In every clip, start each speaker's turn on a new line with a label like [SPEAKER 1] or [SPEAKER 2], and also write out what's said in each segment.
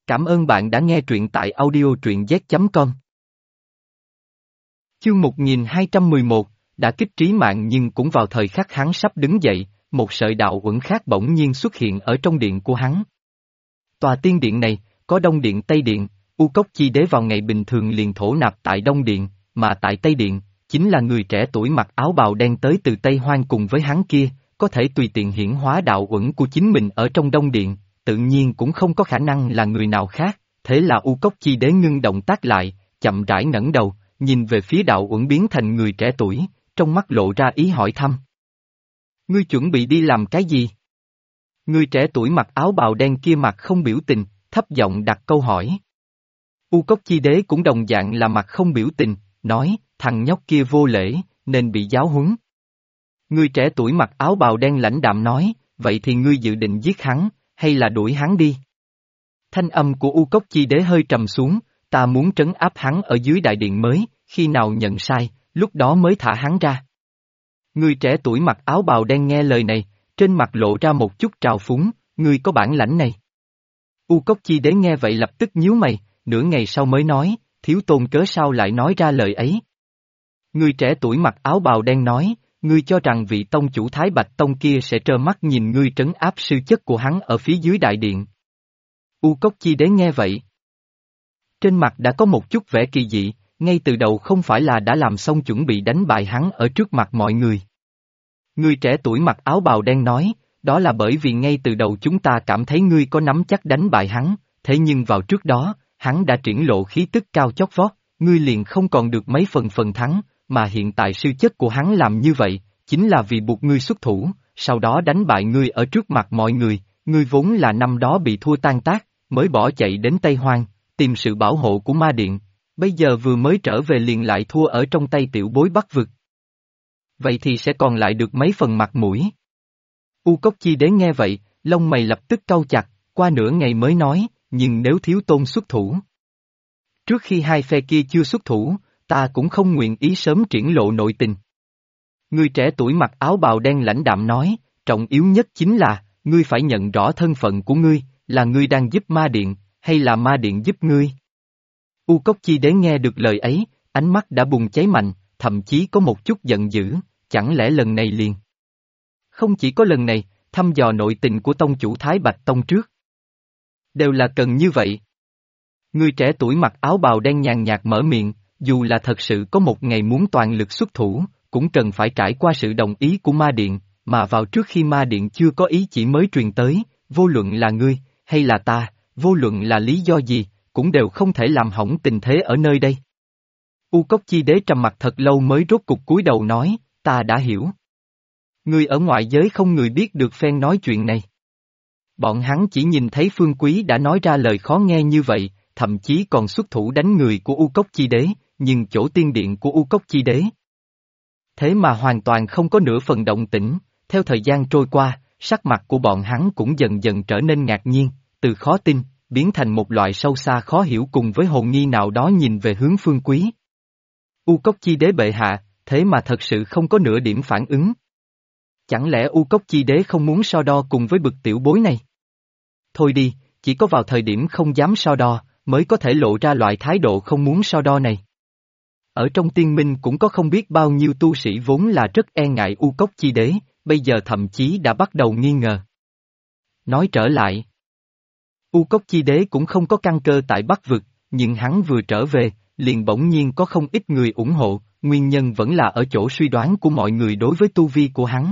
[SPEAKER 1] Cảm ơn bạn đã nghe truyện tại audio truyện z.com. Chương 1211, đã kích trí mạng nhưng cũng vào thời khắc hắn sắp đứng dậy, một sợi đạo uẩn khác bỗng nhiên xuất hiện ở trong điện của hắn. Tòa tiên điện này, có Đông Điện Tây Điện, U Cốc Chi Đế vào ngày bình thường liền thổ nạp tại Đông Điện, mà tại Tây Điện, chính là người trẻ tuổi mặc áo bào đen tới từ Tây Hoang cùng với hắn kia, có thể tùy tiện hiển hóa đạo uẩn của chính mình ở trong Đông Điện, tự nhiên cũng không có khả năng là người nào khác, thế là U Cốc Chi Đế ngưng động tác lại, chậm rãi ngẩng đầu, nhìn về phía đạo uẩn biến thành người trẻ tuổi, trong mắt lộ ra ý hỏi thăm. Ngươi chuẩn bị đi làm cái gì? Người trẻ tuổi mặc áo bào đen kia mặt không biểu tình, thấp giọng đặt câu hỏi. U Cốc Chi Đế cũng đồng dạng là mặt không biểu tình, nói, thằng nhóc kia vô lễ, nên bị giáo huấn. Người trẻ tuổi mặc áo bào đen lãnh đạm nói, vậy thì ngươi dự định giết hắn, hay là đuổi hắn đi? Thanh âm của U Cốc Chi Đế hơi trầm xuống, ta muốn trấn áp hắn ở dưới đại điện mới, khi nào nhận sai, lúc đó mới thả hắn ra. Người trẻ tuổi mặc áo bào đen nghe lời này, trên mặt lộ ra một chút trào phúng, ngươi có bản lãnh này. U Cốc Chi Đế nghe vậy lập tức nhíu mày, nửa ngày sau mới nói, thiếu tôn cớ sao lại nói ra lời ấy. Người trẻ tuổi mặc áo bào đen nói, ngươi cho rằng vị tông chủ Thái Bạch Tông kia sẽ trơ mắt nhìn ngươi trấn áp sư chất của hắn ở phía dưới đại điện. U Cốc Chi Đế nghe vậy. Trên mặt đã có một chút vẻ kỳ dị, ngay từ đầu không phải là đã làm xong chuẩn bị đánh bại hắn ở trước mặt mọi người. Người trẻ tuổi mặc áo bào đen nói, đó là bởi vì ngay từ đầu chúng ta cảm thấy ngươi có nắm chắc đánh bại hắn, thế nhưng vào trước đó, hắn đã triển lộ khí tức cao chót vót, ngươi liền không còn được mấy phần thắng, mà hiện tại sư chất của hắn làm như vậy, chính là vì buộc ngươi xuất thủ, sau đó đánh bại ngươi ở trước mặt mọi người, ngươi vốn là năm đó bị thua tan tác, mới bỏ chạy đến Tây Hoang, tìm sự bảo hộ của ma điện, bây giờ vừa mới trở về liền lại thua ở trong tay tiểu bối Bắc Vực. Vậy thì sẽ còn lại được mấy phần mặt mũi. U Cốc Chi Đế nghe vậy, lông mày lập tức cau chặt, qua nửa ngày mới nói, nhưng nếu thiếu tôn xuất thủ. Trước khi hai phe kia chưa xuất thủ, ta cũng không nguyện ý sớm triển lộ nội tình. Người trẻ tuổi mặc áo bào đen lãnh đạm nói, trọng yếu nhất chính là, ngươi phải nhận rõ thân phận của ngươi, là ngươi đang giúp ma điện, hay là ma điện giúp ngươi. U Cốc Chi Đế nghe được lời ấy, ánh mắt đã bùng cháy mạnh, thậm chí có một chút giận dữ, chẳng lẽ lần này liền. Không chỉ có lần này, thăm dò nội tình của tông chủ Thái Bạch Tông trước. Đều là cần như vậy. Người trẻ tuổi mặc áo bào đen nhàn nhạt mở miệng, dù là thật sự có một ngày muốn toàn lực xuất thủ, cũng cần phải trải qua sự đồng ý của ma điện, mà vào trước khi ma điện chưa có ý chỉ mới truyền tới, vô luận là ngươi, hay là ta, vô luận là lý do gì, cũng đều không thể làm hỏng tình thế ở nơi đây. U Cốc Chi Đế trầm mặt thật lâu mới rốt cục cúi đầu nói, ta đã hiểu. Ngươi ở ngoại giới không người biết được phen nói chuyện này. Bọn hắn chỉ nhìn thấy Phương Quý đã nói ra lời khó nghe như vậy, thậm chí còn xuất thủ đánh người của U Cốc Chi Đế, nhưng chỗ tiên điện của U Cốc Chi Đế. Thế mà hoàn toàn không có nửa phần động tĩnh, theo thời gian trôi qua, sắc mặt của bọn hắn cũng dần dần trở nên ngạc nhiên, từ khó tin, biến thành một loại sâu xa khó hiểu cùng với hồn nghi nào đó nhìn về hướng Phương Quý. U Cốc Chi Đế bệ hạ, thế mà thật sự không có nửa điểm phản ứng. Chẳng lẽ U Cốc Chi Đế không muốn so đo cùng với bực tiểu bối này? Thôi đi, chỉ có vào thời điểm không dám so đo, mới có thể lộ ra loại thái độ không muốn so đo này. Ở trong tiên minh cũng có không biết bao nhiêu tu sĩ vốn là rất e ngại U Cốc Chi Đế, bây giờ thậm chí đã bắt đầu nghi ngờ. Nói trở lại, U Cốc Chi Đế cũng không có căn cơ tại Bắc Vực, nhưng hắn vừa trở về, liền bỗng nhiên có không ít người ủng hộ, nguyên nhân vẫn là ở chỗ suy đoán của mọi người đối với tu vi của hắn.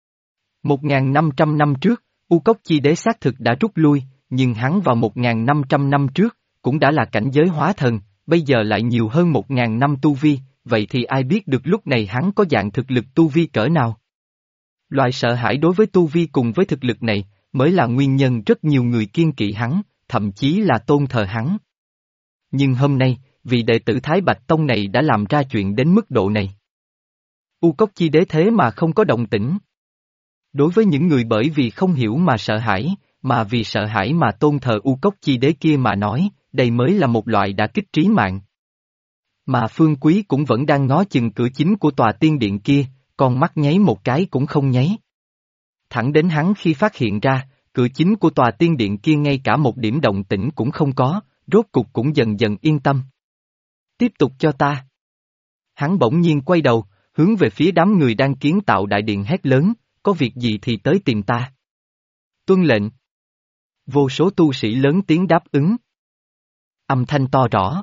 [SPEAKER 1] 1.500 năm trước, U Cốc Chi Đế xác thực đã rút lui, nhưng hắn vào 1.500 năm trước, cũng đã là cảnh giới hóa thần, bây giờ lại nhiều hơn 1.000 năm tu vi, vậy thì ai biết được lúc này hắn có dạng thực lực tu vi cỡ nào? Loại sợ hãi đối với tu vi cùng với thực lực này, mới là nguyên nhân rất nhiều người kiêng kỵ hắn, thậm chí là tôn thờ hắn. Nhưng hôm nay, vị đệ tử Thái Bạch Tông này đã làm ra chuyện đến mức độ này. U Cốc Chi Đế thế mà không có động tĩnh. Đối với những người bởi vì không hiểu mà sợ hãi, mà vì sợ hãi mà tôn thờ U Cốc Chi Đế kia mà nói, đây mới là một loại đả kích trí mạng. Mà Phương Quý cũng vẫn đang ngó chừng cửa chính của tòa tiên điện kia, con mắt nháy một cái cũng không nháy. Thẳng đến hắn khi phát hiện ra, Cửa chính của tòa tiên điện kia ngay cả một điểm động tĩnh cũng không có, rốt cục cũng dần dần yên tâm. Tiếp tục cho ta. Hắn bỗng nhiên quay đầu, hướng về phía đám người đang kiến tạo đại điện hét lớn, có việc gì thì tới tìm ta. Tuân lệnh. Vô số tu sĩ lớn tiếng đáp ứng. Âm thanh to rõ.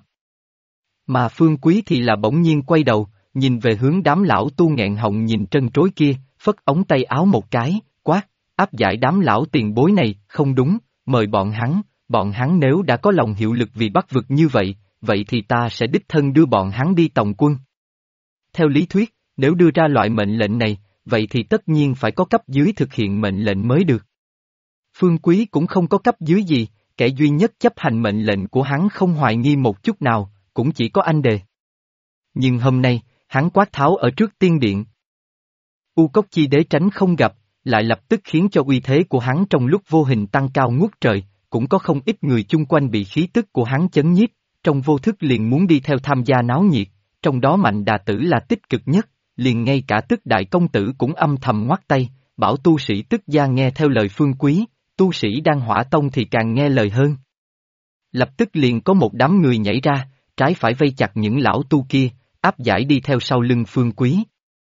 [SPEAKER 1] Mà Phương Quý thì là bỗng nhiên quay đầu, nhìn về hướng đám lão tu nghẹn họng nhìn trân trối kia, phất ống tay áo một cái, quát, áp giải đám lão tiền bối này, không đúng, mời bọn hắn nếu đã có lòng hiệu lực vì Bắc vực như vậy, vậy thì ta sẽ đích thân đưa bọn hắn đi tòng quân. Theo lý thuyết, nếu đưa ra loại mệnh lệnh này, vậy thì tất nhiên phải có cấp dưới thực hiện mệnh lệnh mới được. Phương Quý cũng không có cấp dưới gì, kẻ duy nhất chấp hành mệnh lệnh của hắn không hoài nghi một chút nào, cũng chỉ có anh Đề. Nhưng hôm nay, hắn quát tháo ở trước tiên điện. U Cốc Chi Đế tránh không gặp, lại lập tức khiến cho uy thế của hắn trong lúc vô hình tăng cao ngút trời, cũng có không ít người chung quanh bị khí tức của hắn chấn nhiếp, trong vô thức liền muốn đi theo tham gia náo nhiệt, trong đó Mạnh Đà Tử là tích cực nhất, liền ngay cả Tức Đại Công Tử cũng âm thầm ngoắt tay, bảo tu sĩ Tức gia nghe theo lời Phương Quý, tu sĩ đang Hỏa Tông thì càng nghe lời hơn. Lập tức liền có một đám người nhảy ra, trái phải vây chặt những lão tu kia, áp giải đi theo sau lưng Phương Quý.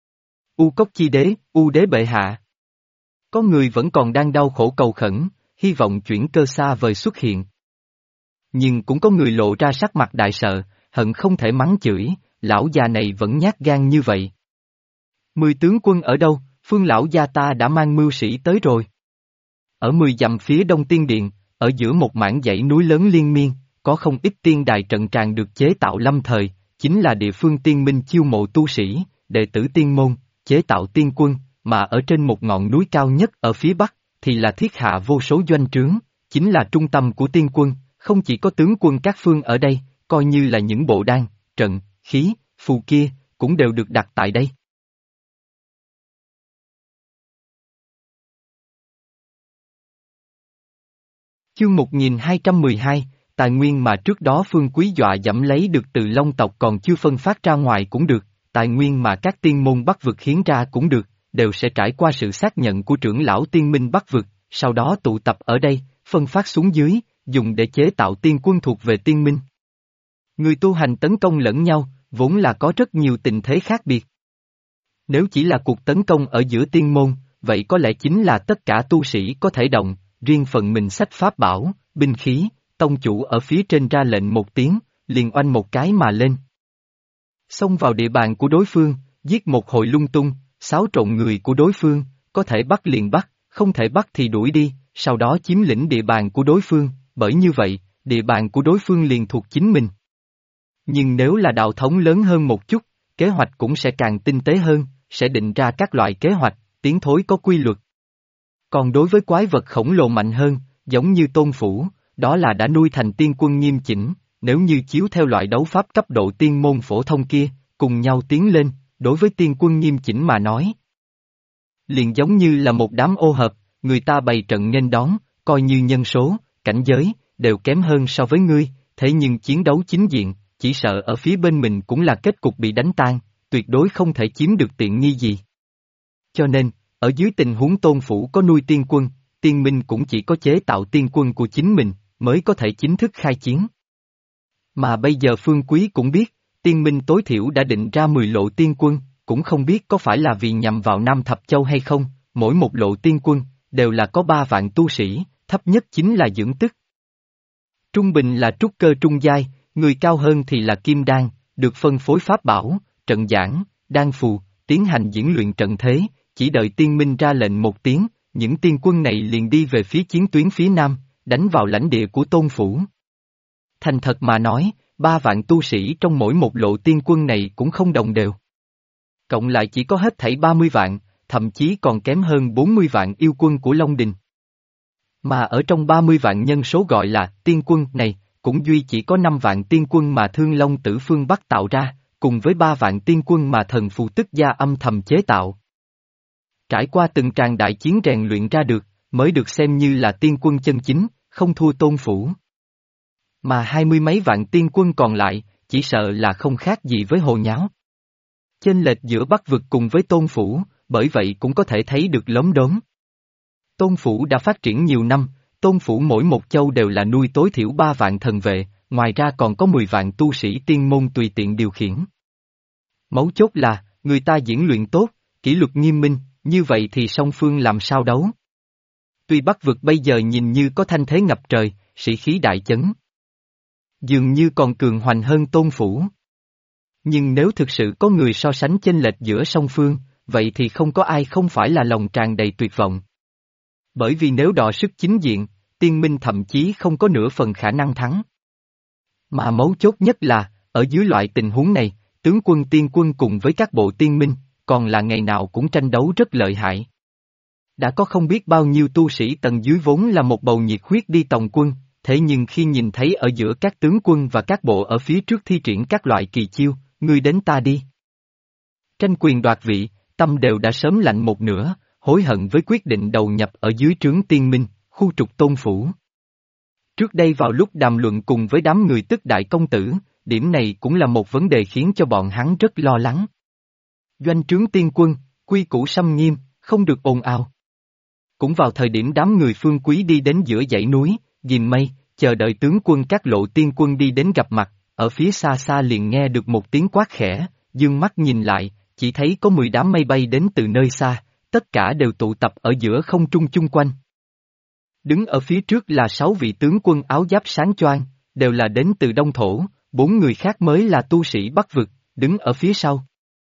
[SPEAKER 1] U Cốc Chi Đế, U Đế bệ hạ. Có người vẫn còn đang đau khổ cầu khẩn, hy vọng chuyển cơ xa vời xuất hiện. Nhưng cũng có người lộ ra sắc mặt đại sợ, hận không thể mắng chửi, lão già này vẫn nhát gan như vậy. 10 tướng quân ở đâu, Phương lão gia ta đã mang mưu sĩ tới rồi. Ở 10 dặm phía đông tiên điện, ở giữa một mảng dãy núi lớn liên miên, có không ít tiên đài trận tràng được chế tạo lâm thời, chính là địa phương tiên minh chiêu mộ tu sĩ, đệ tử tiên môn, chế tạo tiên quân, mà ở trên một ngọn núi cao nhất ở phía bắc, thì là thiết hạ vô số doanh trướng, chính là trung tâm của tiên quân, không chỉ có tướng quân các phương ở đây, coi như là những bộ đan, trận, khí, phù kia, cũng đều được đặt tại đây. Chương 1212, tài nguyên mà trước đó Phương Quý dọa dẫm lấy được từ Long tộc còn chưa phân phát ra ngoài cũng được, tài nguyên mà các tiên môn Bắc vực hiến ra cũng được, đều sẽ trải qua sự xác nhận của trưởng lão tiên minh Bắc vực, sau đó tụ tập ở đây, phân phát xuống dưới, dùng để chế tạo tiên quân thuộc về tiên minh. Người tu hành tấn công lẫn nhau, vốn là có rất nhiều tình thế khác biệt. Nếu chỉ là cuộc tấn công ở giữa tiên môn, vậy có lẽ chính là tất cả tu sĩ có thể động, riêng phần mình xách pháp bảo, binh khí, tông chủ ở phía trên ra lệnh một tiếng, liền oanh một cái mà lên. Xông vào địa bàn của đối phương, giết một hồi lung tung, xáo trộn người của đối phương, có thể bắt liền bắt, không thể bắt thì đuổi đi, sau đó chiếm lĩnh địa bàn của đối phương, bởi như vậy, địa bàn của đối phương liền thuộc chính mình. Nhưng nếu là đạo thống lớn hơn một chút, kế hoạch cũng sẽ càng tinh tế hơn, sẽ định ra các loại kế hoạch, tiến thối có quy luật. Còn đối với quái vật khổng lồ mạnh hơn, giống như Tôn Phủ, đó là đã nuôi thành tiên quân nghiêm chỉnh, nếu như chiếu theo loại đấu pháp cấp độ tiên môn phổ thông kia, cùng nhau tiến lên, đối với tiên quân nghiêm chỉnh mà nói. Liền giống như là một đám ô hợp, người ta bày trận nghênh đón, coi như nhân số, cảnh giới, đều kém hơn so với ngươi, thế nhưng chiến đấu chính diện, chỉ sợ ở phía bên mình cũng là kết cục bị đánh tan, tuyệt đối không thể chiếm được tiện nghi gì. Cho nên, ở dưới tình huống Tôn Phủ có nuôi tiên quân, tiên minh cũng chỉ có chế tạo tiên quân của chính mình, mới có thể chính thức khai chiến. Mà bây giờ Phương Quý cũng biết, tiên minh tối thiểu đã định ra 10 lộ tiên quân, cũng không biết có phải là vì nhằm vào Nam Thập Châu hay không, mỗi một lộ tiên quân, đều là có 3 vạn tu sĩ, thấp nhất chính là dưỡng tức. Trung bình là trúc cơ trung giai, người cao hơn thì là kim đan, được phân phối pháp bảo, trận giảng, đan phù, tiến hành diễn luyện trận thế, chỉ đợi tiên minh ra lệnh một tiếng, những tiên quân này liền đi về phía chiến tuyến phía nam, đánh vào lãnh địa của Tôn Phủ. Thành thật mà nói, 3 vạn tu sĩ trong mỗi một lộ tiên quân này cũng không đồng đều. Cộng lại chỉ có hết thảy 30 vạn, thậm chí còn kém hơn 40 vạn yêu quân của Long Đình. Mà ở trong 30 vạn nhân số gọi là tiên quân này, cũng duy chỉ có 5 vạn tiên quân mà Thương Long Tử phương Bắc tạo ra, cùng với 3 vạn tiên quân mà thần phù Tức gia âm thầm chế tạo. Trải qua từng tràng đại chiến rèn luyện ra được, mới được xem như là tiên quân chân chính, không thua Tôn Phủ. Mà 20 mấy vạn tiên quân còn lại, chỉ sợ là không khác gì với hồ nháo. Chênh lệch giữa Bắc vực cùng với Tôn Phủ, bởi vậy cũng có thể thấy được lốm đốm. Tôn phủ đã phát triển nhiều năm, tôn phủ mỗi một châu đều là nuôi tối thiểu 3 vạn thần vệ, ngoài ra còn có 10 vạn tu sĩ tiên môn tùy tiện điều khiển. Mấu chốt là, người ta diễn luyện tốt, kỷ luật nghiêm minh, như vậy thì song phương làm sao đấu? Tuy Bắc vực bây giờ nhìn như có thanh thế ngập trời, sĩ khí đại chấn. Dường như còn cường hoành hơn tôn phủ. Nhưng nếu thực sự có người so sánh chênh lệch giữa song phương, vậy thì không có ai không phải là lòng tràn đầy tuyệt vọng. Bởi vì nếu đọ sức chính diện, tiên minh thậm chí không có nửa phần khả năng thắng. Mà mấu chốt nhất là, ở dưới loại tình huống này, tướng quân tiên quân cùng với các bộ tiên minh, còn là ngày nào cũng tranh đấu rất lợi hại. Đã có không biết bao nhiêu tu sĩ tầng dưới vốn là một bầu nhiệt huyết đi tòng quân, thế nhưng khi nhìn thấy ở giữa các tướng quân và các bộ ở phía trước thi triển các loại kỳ chiêu, ngươi đến ta đi. Tranh quyền đoạt vị, tâm đều đã sớm lạnh một nửa, hối hận với quyết định đầu nhập ở dưới trướng tiên minh, khu trục tôn phủ. Trước đây vào lúc đàm luận cùng với đám người tức đại công tử, điểm này cũng là một vấn đề khiến cho bọn hắn rất lo lắng. Doanh trướng tiên quân, quy củ xâm nghiêm, không được ồn ào. Cũng vào thời điểm đám người Phương Quý đi đến giữa dãy núi, ghim mây, chờ đợi tướng quân các lộ tiên quân đi đến gặp mặt, ở phía xa xa liền nghe được một tiếng quát khẽ, dương mắt nhìn lại, chỉ thấy có 10 đám mây bay đến từ nơi xa, tất cả đều tụ tập ở giữa không trung chung quanh. Đứng ở phía trước là 6 vị tướng quân áo giáp sáng choang, đều là đến từ Đông Thổ, 4 người khác mới là tu sĩ Bắc vực, đứng ở phía sau.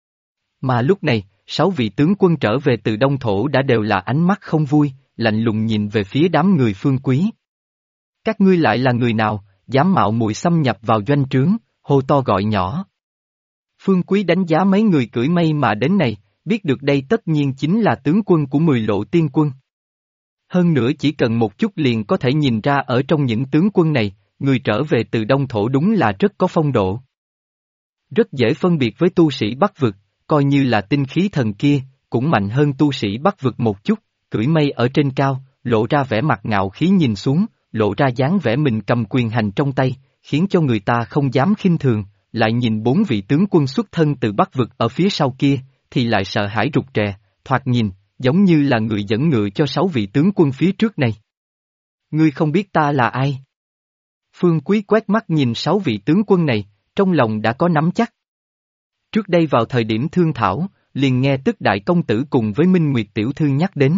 [SPEAKER 1] Mà lúc này, 6 vị tướng quân trở về từ Đông Thổ đã đều là ánh mắt không vui, lạnh lùng nhìn về phía đám người Phương Quý. Các ngươi lại là người nào, dám mạo muội xâm nhập vào doanh trướng, hô to gọi nhỏ. Phương Quý đánh giá mấy người cưỡi mây mà đến này, biết được đây tất nhiên chính là tướng quân của 10 lộ tiên quân. Hơn nữa chỉ cần một chút liền có thể nhìn ra ở trong những tướng quân này, người trở về từ Đông Thổ đúng là rất có phong độ. Rất dễ phân biệt với tu sĩ Bắc vực, coi như là tinh khí thần kia, cũng mạnh hơn tu sĩ Bắc vực một chút, cưỡi mây ở trên cao, lộ ra vẻ mặt ngạo khí nhìn xuống, lộ ra dáng vẻ mình cầm quyền hành trong tay, khiến cho người ta không dám khinh thường, lại nhìn 4 vị tướng quân xuất thân từ Bắc vực ở phía sau kia, thì lại sợ hãi rụt rè, thoạt nhìn, giống như là người dẫn ngựa cho 6 vị tướng quân phía trước này. Ngươi không biết ta là ai? Phương Quý quét mắt nhìn 6 vị tướng quân này, trong lòng đã có nắm chắc. Trước đây vào thời điểm thương thảo, liền nghe tức đại công tử cùng với Minh Nguyệt tiểu thư nhắc đến.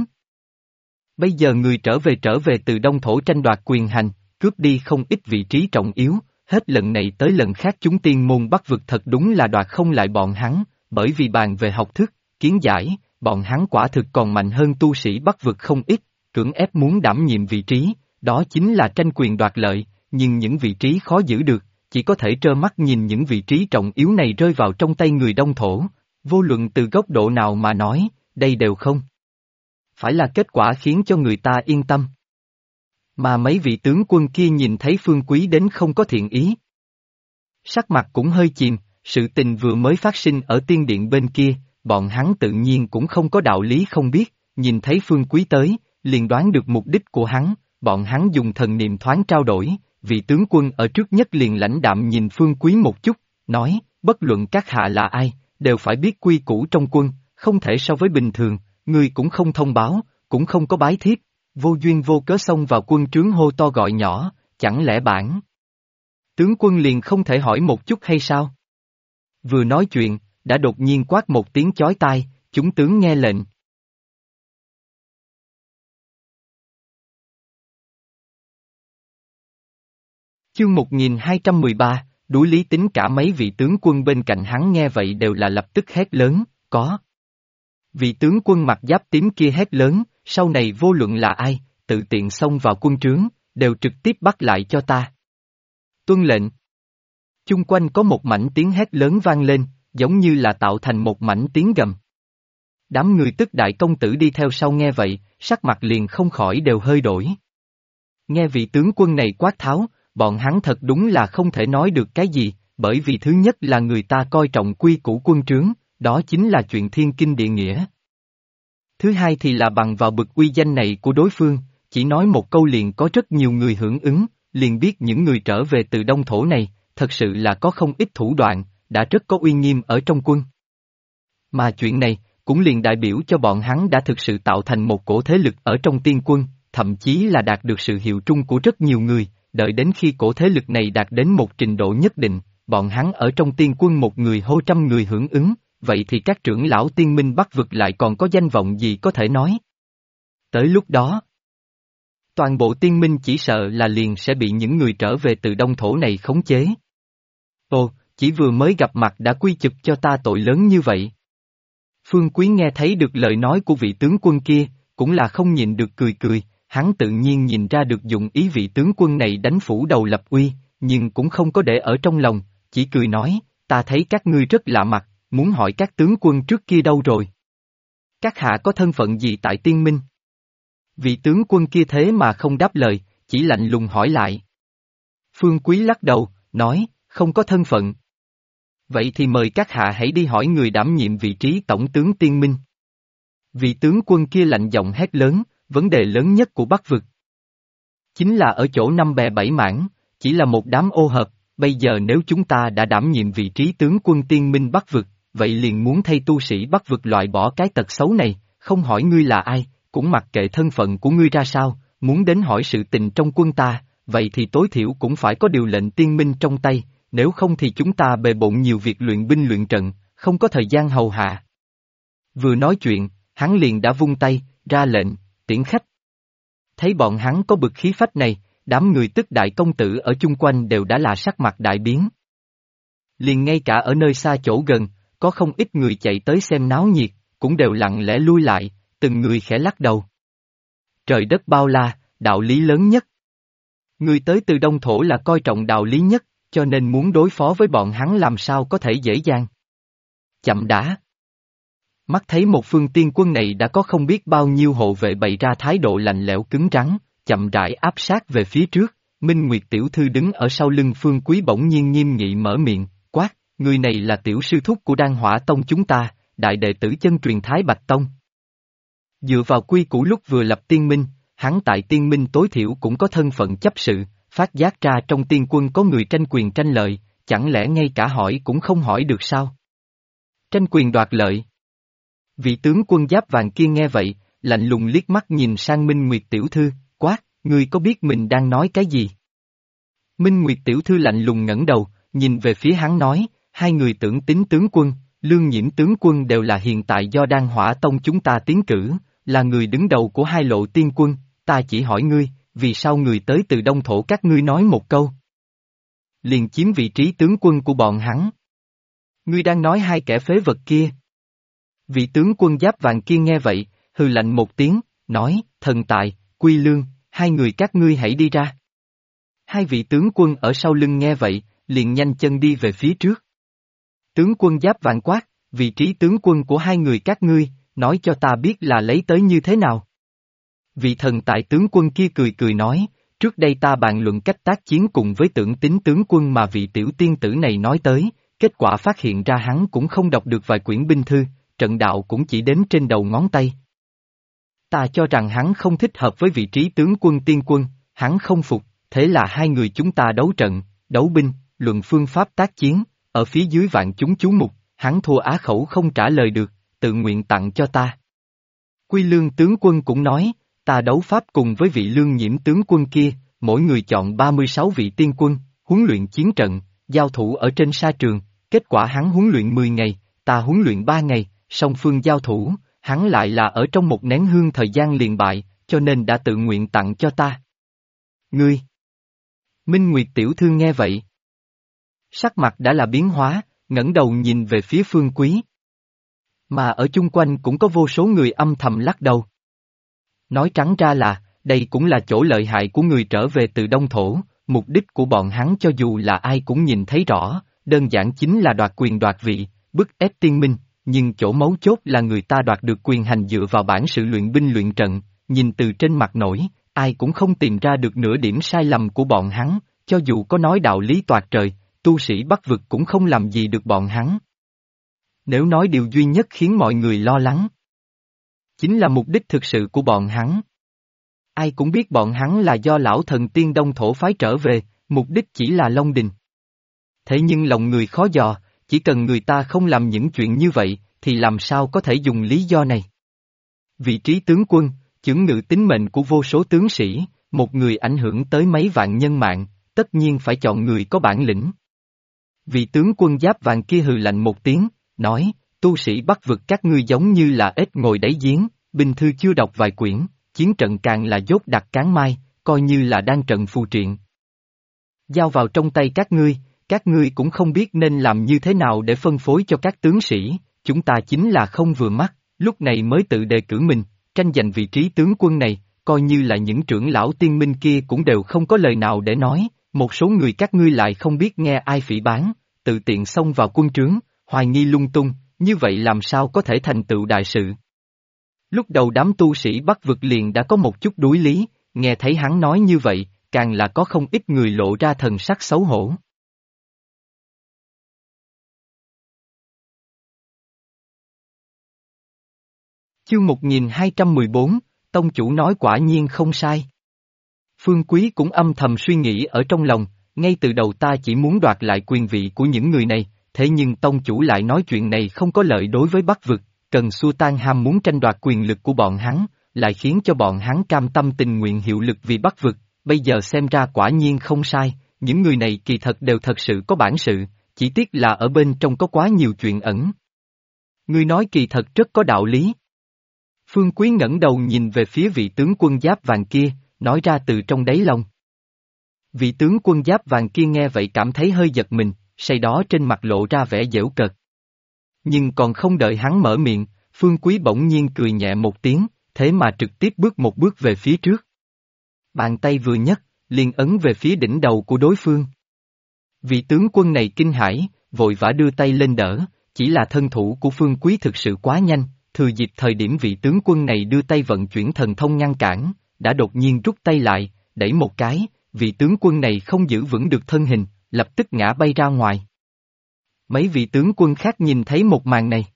[SPEAKER 1] Bây giờ người trở về từ Đông Thổ tranh đoạt quyền hành, cướp đi không ít vị trí trọng yếu, hết lần này tới lần khác chúng tiên môn Bắc vực thật đúng là đoạt không lại bọn hắn, bởi vì bàn về học thức, kiến giải, bọn hắn quả thực còn mạnh hơn tu sĩ Bắc vực không ít, cưỡng ép muốn đảm nhiệm vị trí, đó chính là tranh quyền đoạt lợi, nhưng những vị trí khó giữ được, chỉ có thể trơ mắt nhìn những vị trí trọng yếu này rơi vào trong tay người Đông Thổ, vô luận từ góc độ nào mà nói, đây đều không phải là kết quả khiến cho người ta yên tâm. Mà mấy vị tướng quân kia nhìn thấy Phương Quý đến không có thiện ý. Sắc mặt cũng hơi chìm, sự tình vừa mới phát sinh ở tiên điện bên kia, bọn hắn tự nhiên cũng không có đạo lý không biết, nhìn thấy Phương Quý tới, liền đoán được mục đích của hắn, bọn hắn dùng thần niệm thoáng trao đổi, vị tướng quân ở trước nhất liền lãnh đạm nhìn Phương Quý một chút, nói, bất luận các hạ là ai, đều phải biết quy củ trong quân, không thể so với bình thường, người cũng không thông báo, cũng không có bái thiếp, vô duyên vô cớ xông vào quân trướng hô to gọi nhỏ, chẳng lẽ bản tướng quân liền không thể hỏi một chút hay sao? Vừa nói chuyện, đã đột nhiên quát một tiếng chói tai, chúng tướng nghe lệnh. Chương 1213, đối lý tính cả mấy vị tướng quân bên cạnh hắn nghe vậy đều là lập tức hét lớn, có. Vị tướng quân mặc giáp tím kia hét lớn, sau này vô luận là ai, tự tiện xông vào quân trướng, đều trực tiếp bắt lại cho ta. Tuân lệnh. Chung quanh có một mảnh tiếng hét lớn vang lên, giống như là tạo thành một mảnh tiếng gầm. Đám người tức đại công tử đi theo sau nghe vậy, sắc mặt liền không khỏi đều hơi đổi. Nghe vị tướng quân này quát tháo, bọn hắn thật đúng là không thể nói được cái gì, bởi vì thứ nhất là người ta coi trọng quy củ quân trướng, đó chính là chuyện thiên kinh địa nghĩa. Thứ hai thì là bằng vào bực uy danh này của đối phương, chỉ nói một câu liền có rất nhiều người hưởng ứng, liền biết những người trở về từ Đông Thổ này, thật sự là có không ít thủ đoạn, đã rất có uy nghiêm ở trong quân. Mà chuyện này, cũng liền đại biểu cho bọn hắn đã thực sự tạo thành một cổ thế lực ở trong tiên quân, thậm chí là đạt được sự hiệu trung của rất nhiều người, đợi đến khi cổ thế lực này đạt đến một trình độ nhất định, bọn hắn ở trong tiên quân một người hô trăm người hưởng ứng, vậy thì các trưởng lão tiên minh Bắc vực lại còn có danh vọng gì có thể nói. Tới lúc đó, toàn bộ tiên minh chỉ sợ là liền sẽ bị những người trở về từ đông thổ này khống chế. Ồ, chỉ vừa mới gặp mặt đã quy chụp cho ta tội lớn như vậy. Phương Quý nghe thấy được lời nói của vị tướng quân kia, cũng là không nhịn được cười cười, hắn tự nhiên nhìn ra được dụng ý vị tướng quân này đánh phủ đầu lập uy, nhưng cũng không có để ở trong lòng, chỉ cười nói, ta thấy các ngươi rất lạ mặt, muốn hỏi các tướng quân trước kia đâu rồi. Các hạ có thân phận gì tại tiên minh? Vị tướng quân kia thế mà không đáp lời, chỉ lạnh lùng hỏi lại. Phương Quý lắc đầu, nói, không có thân phận. Vậy thì mời các hạ hãy đi hỏi người đảm nhiệm vị trí tổng tướng tiên minh. Vị tướng quân kia lạnh giọng hét lớn, vấn đề lớn nhất của Bắc vực. Chính là ở chỗ năm bè bảy mảng, chỉ là một đám ô hợp, bây giờ nếu chúng ta đã đảm nhiệm vị trí tướng quân tiên minh Bắc vực, vậy liền muốn thay tu sĩ Bắc vực loại bỏ cái tật xấu này, không hỏi ngươi là ai, cũng mặc kệ thân phận của ngươi ra sao, muốn đến hỏi sự tình trong quân ta, vậy thì tối thiểu cũng phải có điều lệnh tiên minh trong tay, nếu không thì chúng ta bề bộn nhiều việc luyện binh luyện trận, không có thời gian hầu hạ. Vừa nói chuyện, hắn liền đã vung tay, ra lệnh, tiễn khách. Thấy bọn hắn có bực khí phách này, đám người tức đại công tử ở chung quanh đều đã là sắc mặt đại biến. Liền ngay cả ở nơi xa chỗ gần, có không ít người chạy tới xem náo nhiệt, cũng đều lặng lẽ lui lại, từng người khẽ lắc đầu. Trời đất bao la, đạo lý lớn nhất. Người tới từ Đông Thổ là coi trọng đạo lý nhất, cho nên muốn đối phó với bọn hắn làm sao có thể dễ dàng. Chậm đã. Mắt thấy một phương tiên quân này đã có không biết bao nhiêu hộ vệ bày ra thái độ lạnh lẽo cứng rắn, chậm rãi áp sát về phía trước, Minh Nguyệt tiểu thư đứng ở sau lưng Phương Quý bỗng nhiên nghiêm nghị mở miệng, quát, người này là tiểu sư thúc của Đan Hỏa Tông chúng ta, đại đệ tử chân truyền Thái Bạch Tông. Dựa vào quy củ lúc vừa lập tiên minh, hắn tại tiên minh tối thiểu cũng có thân phận chấp sự, phát giác ra trong tiên quân có người tranh quyền tranh lợi, chẳng lẽ ngay cả hỏi cũng không hỏi được sao? Tranh quyền đoạt lợi. Vị tướng quân giáp vàng kia nghe vậy, lạnh lùng liếc mắt nhìn sang Minh Nguyệt tiểu thư, quát, ngươi có biết mình đang nói cái gì? Minh Nguyệt tiểu thư lạnh lùng ngẩng đầu, nhìn về phía hắn nói, hai người tưởng Tín tướng quân, Lương Nhiễm tướng quân đều là hiện tại do Đan Hỏa Tông chúng ta tiến cử, là người đứng đầu của hai lộ tiên quân, ta chỉ hỏi ngươi, vì sao người tới từ Đông Thổ các ngươi nói một câu? Liền chiếm vị trí tướng quân của bọn hắn. Ngươi đang nói hai kẻ phế vật kia. Vị tướng quân giáp vàng kia nghe vậy, hừ lạnh một tiếng, nói, thần tài, Quy Lương, hai người các ngươi hãy đi ra. Hai vị tướng quân ở sau lưng nghe vậy, liền nhanh chân đi về phía trước. Tướng quân giáp vàng quát, vị trí tướng quân của hai người các ngươi, nói cho ta biết là lấy tới như thế nào. Vị thần tại tướng quân kia cười cười nói, trước đây ta bàn luận cách tác chiến cùng với Tưởng Tín tướng quân mà vị tiểu tiên tử này nói tới, kết quả phát hiện ra hắn cũng không đọc được vài quyển binh thư, trận đạo cũng chỉ đếm trên đầu ngón tay. Ta cho rằng hắn không thích hợp với vị trí tướng quân tiên quân, hắn không phục, thế là hai người chúng ta đấu trận, đấu binh, luận phương pháp tác chiến, ở phía dưới vạn chúng chú mục, hắn thua á khẩu không trả lời được, tự nguyện tặng cho ta. Quy Lương tướng quân cũng nói, ta đấu pháp cùng với vị Lương Nhiễm tướng quân kia, mỗi người chọn 36 vị tiên quân, huấn luyện chiến trận, giao thủ ở trên sa trường, kết quả hắn huấn luyện 10 ngày, ta huấn luyện 3 ngày, song phương giao thủ, hắn lại là ở trong một nén hương thời gian liền bại, cho nên đã tự nguyện tặng cho ta. Ngươi! Minh Nguyệt tiểu thư nghe vậy. Sắc mặt đã là biến hóa, ngẩng đầu nhìn về phía Phương Quý. Mà ở chung quanh cũng có vô số người âm thầm lắc đầu. Nói trắng ra là, đây cũng là chỗ lợi hại của người trở về từ Đông Thổ, mục đích của bọn hắn cho dù là ai cũng nhìn thấy rõ, đơn giản chính là đoạt quyền đoạt vị, bức ép tiên minh, nhưng chỗ mấu chốt là người ta đoạt được quyền hành dựa vào bản sự luyện binh luyện trận, nhìn từ trên mặt nổi, ai cũng không tìm ra được nửa điểm sai lầm của bọn hắn, cho dù có nói đạo lý toạc trời, tu sĩ Bắc vực cũng không làm gì được bọn hắn. Nếu nói điều duy nhất khiến mọi người lo lắng, chính là mục đích thực sự của bọn hắn. Ai cũng biết bọn hắn là do lão thần tiên Đông Thổ phái trở về, mục đích chỉ là Long Đình. Thế nhưng lòng người khó dò, chỉ cần người ta không làm những chuyện như vậy, thì làm sao có thể dùng lý do này? Vị trí tướng quân, chưởng ngự tính mệnh của vô số tướng sĩ, một người ảnh hưởng tới mấy vạn nhân mạng, tất nhiên phải chọn người có bản lĩnh. Vị tướng quân giáp vàng kia hừ lạnh một tiếng, nói, tu sĩ Bắc vực các ngươi giống như là ếch ngồi đáy giếng, binh thư chưa đọc vài quyển, chiến trận càng là dốt đặt cán mai, coi như là đang trận phù triện. Giao vào trong tay các ngươi cũng không biết nên làm như thế nào để phân phối cho các tướng sĩ, chúng ta chính là không vừa mắt, lúc này mới tự đề cử mình, tranh giành vị trí tướng quân này, coi như là những trưởng lão tiên minh kia cũng đều không có lời nào để nói, một số người các ngươi lại không biết nghe ai phỉ báng, tự tiện xông vào quân trướng, hoài nghi lung tung, như vậy làm sao có thể thành tựu đại sự. Lúc đầu đám tu sĩ Bắc vực liền đã có một chút đuối lý, nghe thấy hắn nói như vậy, càng là có không ít người lộ ra thần sắc xấu hổ. Chương 1214, Tông chủ nói quả nhiên không sai. Phương Quý cũng âm thầm suy nghĩ ở trong lòng, ngay từ đầu ta chỉ muốn đoạt lại quyền vị của những người này, thế nhưng Tông chủ lại nói chuyện này không có lợi đối với Bắc vực, cần xua tan ham muốn tranh đoạt quyền lực của bọn hắn, lại khiến cho bọn hắn cam tâm tình nguyện hiệu lực vì Bắc vực, bây giờ xem ra quả nhiên không sai, những người này kỳ thật đều thật sự có bản sự, chỉ tiếc là ở bên trong có quá nhiều chuyện ẩn. Ngươi nói kỳ thật rất có đạo lý. Phương Quý ngẩng đầu nhìn về phía vị tướng quân giáp vàng kia, nói ra từ trong đáy lòng. Vị tướng quân giáp vàng kia nghe vậy cảm thấy hơi giật mình, sau đó trên mặt lộ ra vẻ giễu cợt. Nhưng còn không đợi hắn mở miệng, Phương Quý bỗng nhiên cười nhẹ một tiếng, thế mà trực tiếp bước một bước về phía trước. Bàn tay vừa nhấc, liền ấn về phía đỉnh đầu của đối phương. Vị tướng quân này kinh hãi, vội vã đưa tay lên đỡ, chỉ là thân thủ của Phương Quý thực sự quá nhanh, thừa dịp thời điểm vị tướng quân này đưa tay vận chuyển thần thông ngăn cản, đã đột nhiên rút tay lại, đẩy một cái, vị tướng quân này không giữ vững được thân hình, lập tức ngã bay ra ngoài. Mấy vị tướng quân khác nhìn thấy một màn này.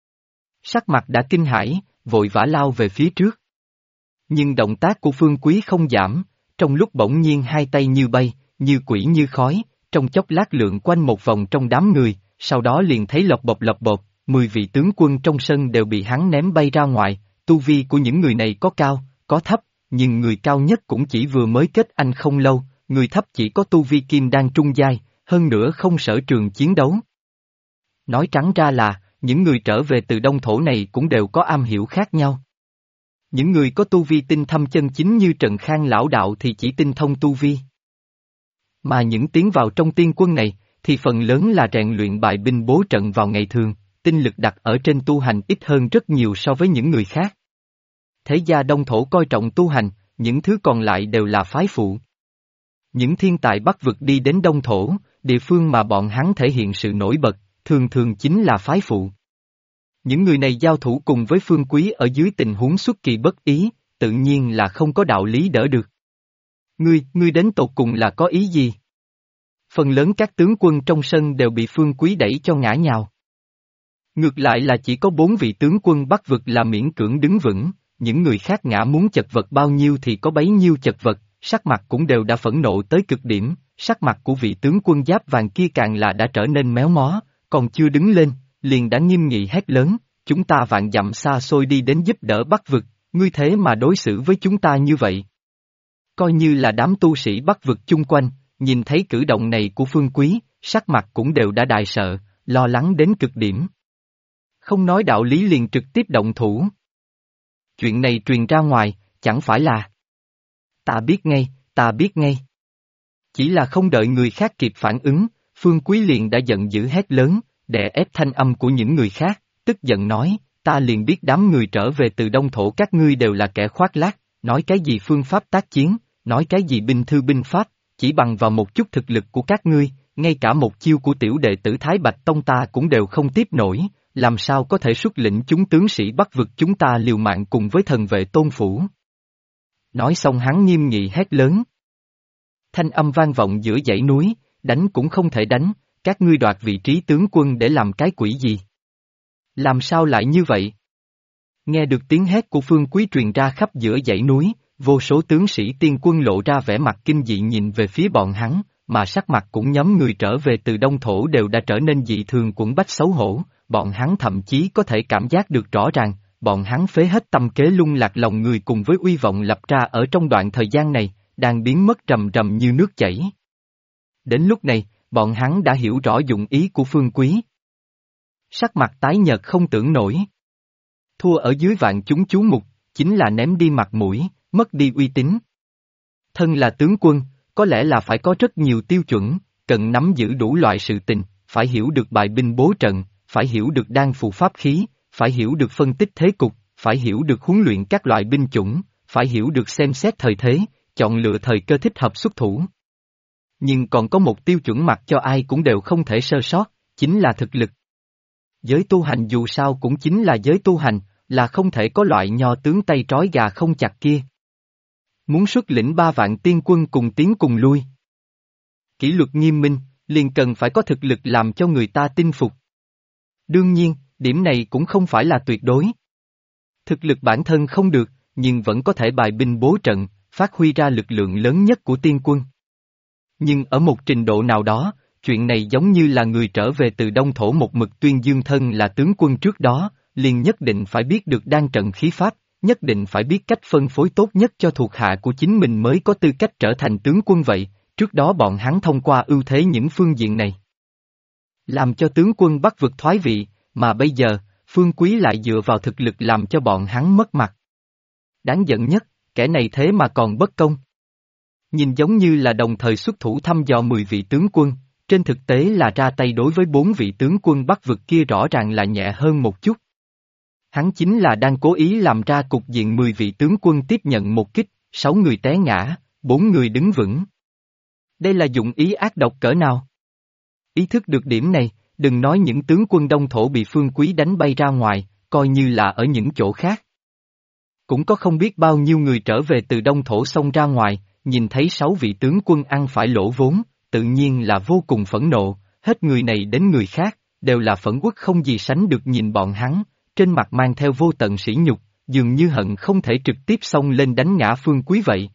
[SPEAKER 1] Sắc mặt đã kinh hãi, vội vã lao về phía trước. Nhưng động tác của Phương Quý không giảm, trong lúc bỗng nhiên hai tay như bay, như quỷ như khói, trong chốc lát lượn quanh một vòng trong đám người, sau đó liền thấy lộc bột, 10 vị tướng quân trong sân đều bị hắn ném bay ra ngoài, tu vi của những người này có cao, có thấp, nhưng người cao nhất cũng chỉ vừa mới kết anh không lâu, người thấp chỉ có tu vi kim đan trung giai, hơn nữa không sở trường chiến đấu. Nói trắng ra là, những người trở về từ đông thổ này cũng đều có am hiểu khác nhau. Những người có tu vi tinh thâm chân chính như Trần Khang lão đạo thì chỉ tinh thông tu vi. Mà những tiến vào trong tiên quân này, thì phần lớn là rèn luyện bại binh bố trận vào ngày thường, tinh lực đặt ở trên tu hành ít hơn rất nhiều so với những người khác. Thế gia đông thổ coi trọng tu hành, những thứ còn lại đều là phái phụ. Những thiên tài Bắc vực đi đến đông thổ, địa phương mà bọn hắn thể hiện sự nổi bật, thường thường chính là phái phụ. Những người này giao thủ cùng với Phương Quý ở dưới tình huống xuất kỳ bất ý, tự nhiên là không có đạo lý đỡ được. Ngươi đến tột cùng là có ý gì? Phần lớn các tướng quân trong sân đều bị Phương Quý đẩy cho ngã nhào. Ngược lại là chỉ có 4 vị tướng quân Bắc vực là miễn cưỡng đứng vững, những người khác ngã muốn chật vật bao nhiêu thì có bấy nhiêu chật vật, sắc mặt cũng đều đã phẫn nộ tới cực điểm, sắc mặt của vị tướng quân giáp vàng kia càng là đã trở nên méo mó, còn chưa đứng lên, liền đã nghiêm nghị hét lớn, chúng ta vạn dặm xa xôi đi đến giúp đỡ Bắc vực, ngươi thế mà đối xử với chúng ta như vậy. Coi như là đám tu sĩ Bắc vực chung quanh, nhìn thấy cử động này của Phương Quý, sắc mặt cũng đều đã đại sợ, lo lắng đến cực điểm. Không nói đạo lý liền trực tiếp động thủ. Chuyện này truyền ra ngoài, chẳng phải là... Ta biết ngay. Chỉ là không đợi người khác kịp phản ứng, Phương Quý liền đã giận dữ hét lớn, đè ép thanh âm của những người khác, tức giận nói, ta liền biết đám người trở về từ đông thổ các ngươi đều là kẻ khoác lác, nói cái gì phương pháp tác chiến, nói cái gì binh thư binh pháp, chỉ bằng vào một chút thực lực của các ngươi, ngay cả một chiêu của tiểu đệ tử Thái Bạch Tông ta cũng đều không tiếp nổi, làm sao có thể xuất lĩnh chúng tướng sĩ Bắc vực chúng ta liều mạng cùng với thần vệ Tôn Phủ. Nói xong hắn nghiêm nghị hét lớn. Thanh âm vang vọng giữa dãy núi, đánh cũng không thể đánh, các ngươi đoạt vị trí tướng quân để làm cái quỷ gì? Làm sao lại như vậy? Nghe được tiếng hét của Phương Quý truyền ra khắp giữa dãy núi, vô số tướng sĩ tiên quân lộ ra vẻ mặt kinh dị nhìn về phía bọn hắn, mà sắc mặt cũng nhóm người trở về từ đông thổ đều đã trở nên dị thường quẫn bách xấu hổ, bọn hắn thậm chí có thể cảm giác được rõ ràng, bọn hắn phế hết tâm kế lung lạc lòng người cùng với uy vọng lập ra ở trong đoạn thời gian này, đang biến mất rầm rầm như nước chảy. Đến lúc này, bọn hắn đã hiểu rõ dụng ý của Phương Quý. Sắc mặt tái nhợt không tưởng nổi. Thua ở dưới vạn chúng chú mục, chính là ném đi mặt mũi, mất đi uy tín. Thân là tướng quân, có lẽ là phải có rất nhiều tiêu chuẩn, cần nắm giữ đủ loại sự tình, phải hiểu được bài binh bố trận, phải hiểu được đan phù pháp khí, phải hiểu được phân tích thế cục, phải hiểu được huấn luyện các loại binh chủng, phải hiểu được xem xét thời thế, chọn lựa thời cơ thích hợp xuất thủ. Nhưng còn có một tiêu chuẩn mặc cho ai cũng đều không thể sơ sót, chính là thực lực. Giới tu hành dù sao cũng chính là giới tu hành, là không thể có loại nho tướng tay trói gà không chặt kia. Muốn xuất lĩnh 3 vạn tiên quân cùng tiến cùng lui. Kỷ luật nghiêm minh, liền cần phải có thực lực làm cho người ta tin phục. Đương nhiên, điểm này cũng không phải là tuyệt đối. Thực lực bản thân không được, nhưng vẫn có thể bài binh bố trận, phát huy ra lực lượng lớn nhất của tiên quân. Nhưng ở một trình độ nào đó, chuyện này giống như là người trở về từ Đông Thổ một mực tuyên dương thân là tướng quân trước đó, liền nhất định phải biết được đan trận khí pháp, nhất định phải biết cách phân phối tốt nhất cho thuộc hạ của chính mình mới có tư cách trở thành tướng quân vậy, trước đó bọn hắn thông qua ưu thế những phương diện này. Làm cho tướng quân Bắc vực thoái vị, mà bây giờ, Phương Quý lại dựa vào thực lực làm cho bọn hắn mất mặt. Đáng giận nhất, kẻ này thế mà còn bất công. Nhìn giống như là đồng thời xuất thủ thăm dò 10 vị tướng quân, trên thực tế là ra tay đối với 4 vị tướng quân Bắc vực kia rõ ràng là nhẹ hơn một chút. Hắn chính là đang cố ý làm ra cục diện 10 vị tướng quân tiếp nhận một kích, 6 người té ngã, 4 người đứng vững. Đây là dụng ý ác độc cỡ nào? Ý thức được điểm này, đừng nói những tướng quân Đông Thổ bị Phương Quý đánh bay ra ngoài, coi như là ở những chỗ khác. Cũng có không biết bao nhiêu người trở về từ Đông Thổ xông ra ngoài, nhìn thấy 6 vị tướng quân ăn phải lỗ vốn, tự nhiên là vô cùng phẫn nộ, hết người này đến người khác, đều là phẫn uất không gì sánh được nhìn bọn hắn, trên mặt mang theo vô tận sỉ nhục, dường như hận không thể trực tiếp xông lên đánh ngã Phương Quý vậy.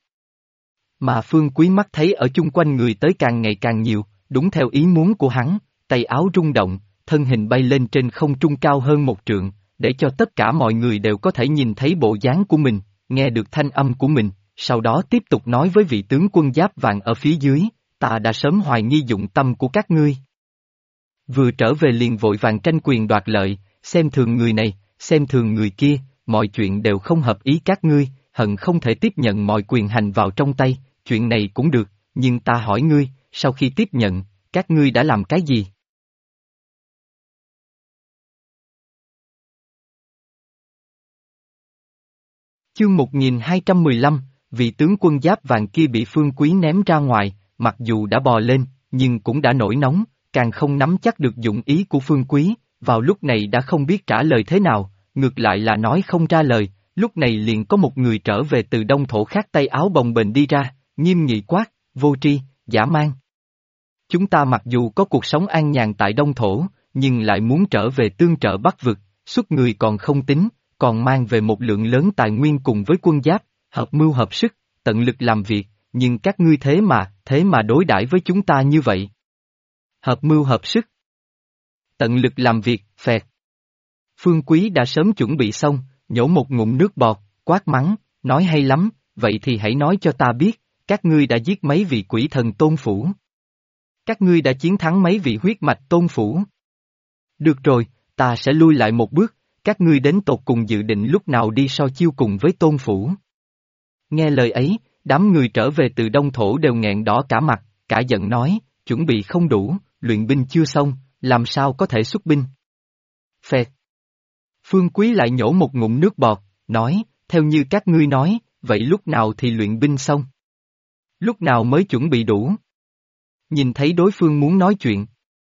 [SPEAKER 1] Mà Phương Quý mắt thấy ở chung quanh người tới càng ngày càng nhiều, đúng theo ý muốn của hắn, tay áo rung động, thân hình bay lên trên không trung cao hơn 1 trượng, để cho tất cả mọi người đều có thể nhìn thấy bộ dáng của mình, nghe được thanh âm của mình, sau đó tiếp tục nói với vị tướng quân giáp vàng ở phía dưới, ta đã sớm hoài nghi dụng tâm của các ngươi. Vừa trở về liền vội vàng tranh quyền đoạt lợi, xem thường người này, xem thường người kia, mọi chuyện đều không hợp ý các ngươi, hận không thể tiếp nhận mọi quyền hành vào trong tay, chuyện này cũng được, nhưng ta hỏi ngươi, sau khi tiếp nhận, các ngươi đã làm cái gì? Chương 1215, vị tướng quân giáp vàng kia bị Phương Quý ném ra ngoài, mặc dù đã bò lên, nhưng cũng đã nổi nóng, càng không nắm chắc được dụng ý của Phương Quý, vào lúc này đã không biết trả lời thế nào, ngược lại là nói không ra lời, lúc này liền có một người trở về từ Đông Thổ khác tay áo bồng bềnh đi ra, nghiêm nghị quát, vô tri, dã man. Chúng ta mặc dù có cuộc sống an nhàn tại Đông Thổ, nhưng lại muốn trở về tương trợ Bắc vực, xuất người còn không tính, còn mang về một lượng lớn tài nguyên cùng với quân giáp, hợp mưu hợp sức, tận lực làm việc, nhưng các ngươi thế mà đối đãi với chúng ta như vậy. Hợp mưu hợp sức. Tận lực làm việc, phẹt. Phương Quý đã sớm chuẩn bị xong, nhổ một ngụm nước bọt, quát mắng, nói hay lắm, vậy thì hãy nói cho ta biết, các ngươi đã giết mấy vị quỷ thần tôn phủ. Các ngươi đã chiến thắng mấy vị huyết mạch tôn phủ. Được rồi, ta sẽ lui lại một bước, các ngươi đến tột cùng dự định lúc nào đi so chiêu cùng với tôn phủ. Nghe lời ấy, đám người trở về từ Đông Thổ đều nghẹn đỏ cả mặt, cả giận nói, chuẩn bị không đủ, luyện binh chưa xong, làm sao có thể xuất binh. Phẹt. Phương Quý lại nhổ một ngụm nước bọt, nói, theo như các ngươi nói, vậy lúc nào thì luyện binh xong? Lúc nào mới chuẩn bị đủ? Nhìn thấy đối phương muốn nói chuyện.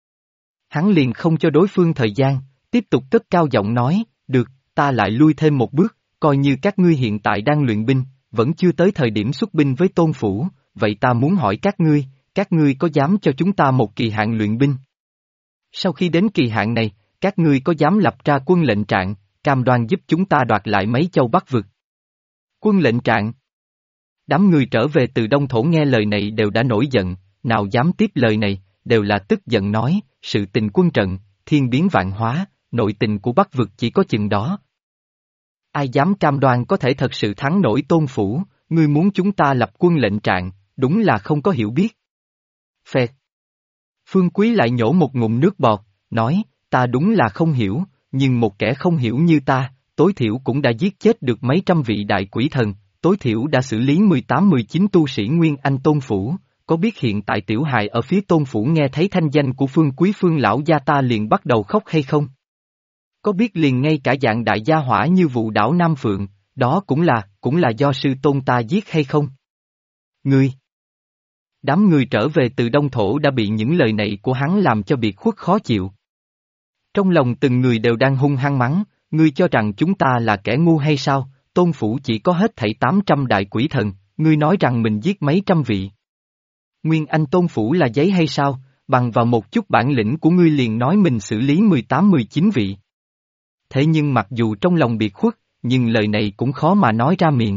[SPEAKER 1] Hắn liền không cho đối phương thời gian, tiếp tục cất cao giọng nói, được, ta lại lui thêm một bước, coi như các ngươi hiện tại đang luyện binh, vẫn chưa tới thời điểm xuất binh với tôn phủ, vậy ta muốn hỏi các ngươi có dám cho chúng ta một kỳ hạn luyện binh? Sau khi đến kỳ hạn này, các ngươi có dám lập ra quân lệnh trạng, cam đoan giúp chúng ta đoạt lại mấy châu Bắc vực? Quân lệnh trạng. Đám người trở về từ Đông Thổ nghe lời này đều đã nổi giận, nào dám tiếp lời này, đều là tức giận nói, sự tình quân trận, thiên biến vạn hóa, nội tình của Bắc vực chỉ có chừng đó. Ai dám cam đoan có thể thật sự thắng nổi Tôn Phủ, ngươi muốn chúng ta lập quân lệnh trạng, đúng là không có hiểu biết. Phẹt. Phương Quý lại nhổ một ngụm nước bọt, nói, ta đúng là không hiểu, nhưng một kẻ không hiểu như ta, tối thiểu cũng đã giết chết được mấy trăm vị đại quỷ thần, tối thiểu đã xử lý 18-19 tu sĩ Nguyên Anh Tôn Phủ, có biết hiện tại tiểu hài ở phía Tôn Phủ nghe thấy thanh danh của Phương Quý Phương lão gia ta liền bắt đầu khóc hay không? Có biết liền ngay cả dạng đại gia hỏa như vụ đảo Nam Phượng, đó cũng là do sư tôn ta giết hay không? Ngươi! Đám người trở về từ Đông Thổ đã bị những lời này của hắn làm cho biệt khuất khó chịu. Trong lòng từng người đều đang hung hăng mắng, ngươi cho rằng chúng ta là kẻ ngu hay sao, Tôn Phủ chỉ có hết thảy 800 đại quỷ thần, ngươi nói rằng mình giết mấy trăm vị. Nguyên Anh Tôn Phủ là giấy hay sao, bằng vào một chút bản lĩnh của ngươi liền nói mình xử lý 18-19 vị. Thế nhưng mặc dù trong lòng biệt khuất, nhưng lời này cũng khó mà nói ra miệng.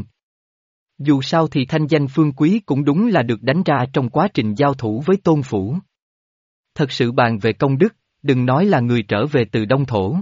[SPEAKER 1] Dù sao thì thanh danh Phương Quý cũng đúng là được đánh ra trong quá trình giao thủ với Tôn Phủ. Thật sự bàn về công đức, đừng nói là người trở về từ Đông Thổ.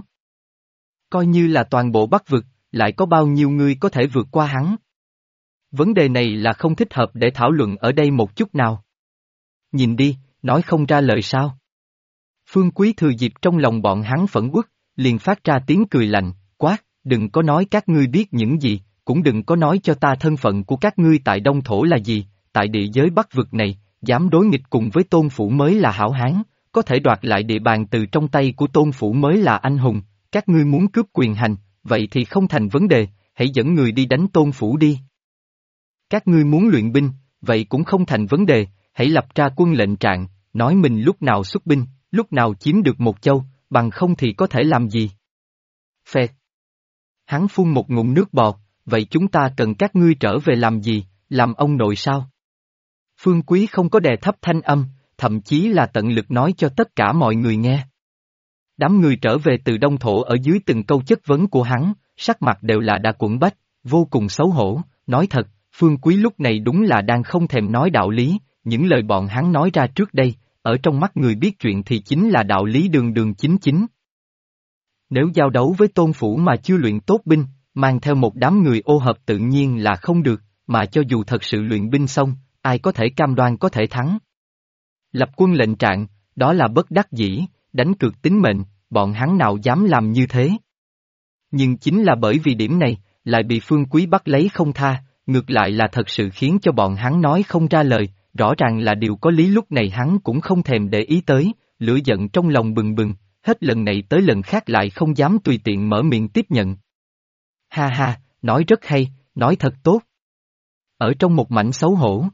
[SPEAKER 1] Coi như là toàn bộ Bắc vực, lại có bao nhiêu người có thể vượt qua hắn. Vấn đề này là không thích hợp để thảo luận ở đây một chút nào. Nhìn đi, nói không ra lời sao. Phương Quý thừa dịp trong lòng bọn hắn phẫn uất, liền phát ra tiếng cười lạnh, quát, đừng có nói các ngươi biết những gì, cũng đừng có nói cho ta thân phận của các ngươi tại Đông Thổ là gì, tại địa giới Bắc vực này, dám đối nghịch cùng với Tôn Phủ mới là hảo hán, có thể đoạt lại địa bàn từ trong tay của Tôn Phủ mới là anh hùng, các ngươi muốn cướp quyền hành, vậy thì không thành vấn đề, hãy dẫn người đi đánh Tôn Phủ đi. Các ngươi muốn luyện binh, vậy cũng không thành vấn đề, hãy lập ra quân lệnh trạng, nói mình lúc nào xuất binh, lúc nào chiếm được một châu, bằng không thì có thể làm gì. Phẹt. Hắn phun một ngụm nước bọt, vậy chúng ta cần các ngươi trở về làm gì, làm ông nội sao? Phương Quý không có đè thấp thanh âm, thậm chí là tận lực nói cho tất cả mọi người nghe. Đám người trở về từ Đông Thổ ở dưới từng câu chất vấn của hắn, sắc mặt đều là đã quẫn bách, vô cùng xấu hổ, nói thật, Phương Quý lúc này đúng là đang không thèm nói đạo lý, những lời bọn hắn nói ra trước đây, ở trong mắt người biết chuyện thì chính là đạo lý đường đường chính chính. Nếu giao đấu với Tôn Phủ mà chưa luyện tốt binh, mang theo một đám người ô hợp tự nhiên là không được, mà cho dù thật sự luyện binh xong, ai có thể cam đoan có thể thắng. Lập quân lệnh trạng, đó là bất đắc dĩ, đánh cược tính mệnh, bọn hắn nào dám làm như thế. Nhưng chính là bởi vì điểm này, lại bị Phương Quý bắt lấy không tha, ngược lại là thật sự khiến cho bọn hắn nói không ra lời, rõ ràng là điều có lý lúc này hắn cũng không thèm để ý tới, lửa giận trong lòng bừng bừng, hết lần này tới lần khác lại không dám tùy tiện mở miệng tiếp nhận. Ha ha, nói rất hay, nói thật tốt. Ở trong một mảnh xấu hổ.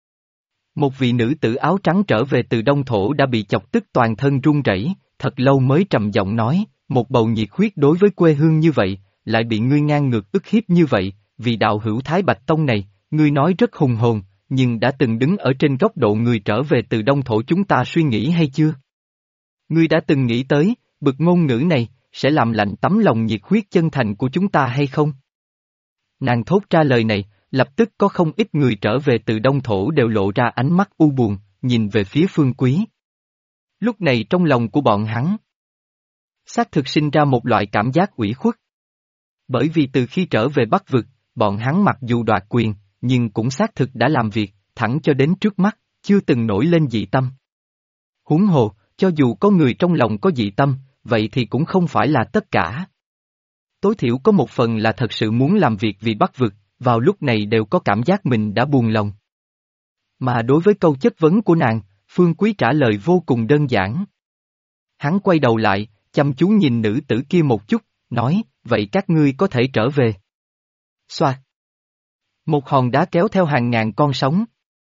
[SPEAKER 1] Một vị nữ tử áo trắng trở về từ Đông Thổ đã bị chọc tức toàn thân run rẩy, thật lâu mới trầm giọng nói, một bầu nhiệt huyết đối với quê hương như vậy, lại bị ngươi ngang ngược ức hiếp như vậy, vì đạo hữu Thái Bạch Tông này, ngươi nói rất hùng hồn, nhưng đã từng đứng ở trên góc độ người trở về từ Đông Thổ chúng ta suy nghĩ hay chưa? Ngươi đã từng nghĩ tới, bực ngôn ngữ này, sẽ làm lạnh tấm lòng nhiệt huyết chân thành của chúng ta hay không? Nàng thốt ra lời này, lập tức có không ít người trở về từ Đông Thổ đều lộ ra ánh mắt u buồn, nhìn về phía Phương Quý. Lúc này trong lòng của bọn hắn, xác thực sinh ra một loại cảm giác ủy khuất. Bởi vì từ khi trở về Bắc vực, bọn hắn mặc dù đoạt quyền, nhưng cũng xác thực đã làm việc, thẳng cho đến trước mắt, chưa từng nổi lên dị tâm. Huống hồ, cho dù có người trong lòng có dị tâm, vậy thì cũng không phải là tất cả. Tối thiểu có một phần là thật sự muốn làm việc vì Bắc vực, vào lúc này đều có cảm giác mình đã buồn lòng. Mà đối với câu chất vấn của nàng, Phương Quý trả lời vô cùng đơn giản. Hắn quay đầu lại, chăm chú nhìn nữ tử kia một chút, nói, vậy các ngươi có thể trở về. Xoạt. Một hòn đá kéo theo hàng ngàn con sóng.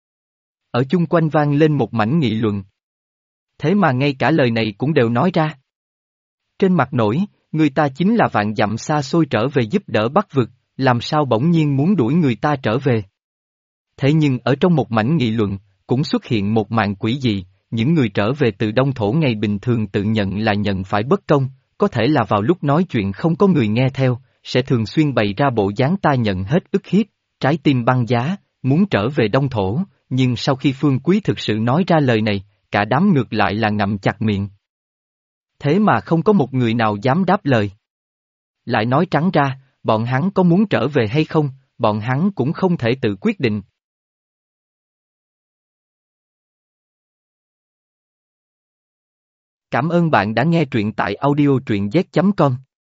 [SPEAKER 1] Ở chung quanh vang lên một mảnh nghị luận. Thế mà ngay cả lời này cũng đều nói ra. Trên mặt nổi, người ta chính là vạn dặm xa xôi trở về giúp đỡ Bắc vực, làm sao bỗng nhiên muốn đuổi người ta trở về. Thế nhưng ở trong một mảnh nghị luận, cũng xuất hiện một màn quỷ dị, những người trở về từ Đông Thổ ngày bình thường tự nhận là nhận phải bất công, có thể là vào lúc nói chuyện không có người nghe theo, sẽ thường xuyên bày ra bộ dáng ta nhận hết ức hiếp, trái tim băng giá, muốn trở về Đông Thổ, nhưng sau khi Phương Quý thực sự nói ra lời này, cả đám ngược lại là ngậm chặt miệng. Thế mà không có một người nào dám đáp lời. Lại nói trắng ra, bọn hắn có muốn trở về hay không, bọn hắn cũng không thể tự quyết định. Cảm ơn bạn đã nghe truyện tại audio truyện z.com.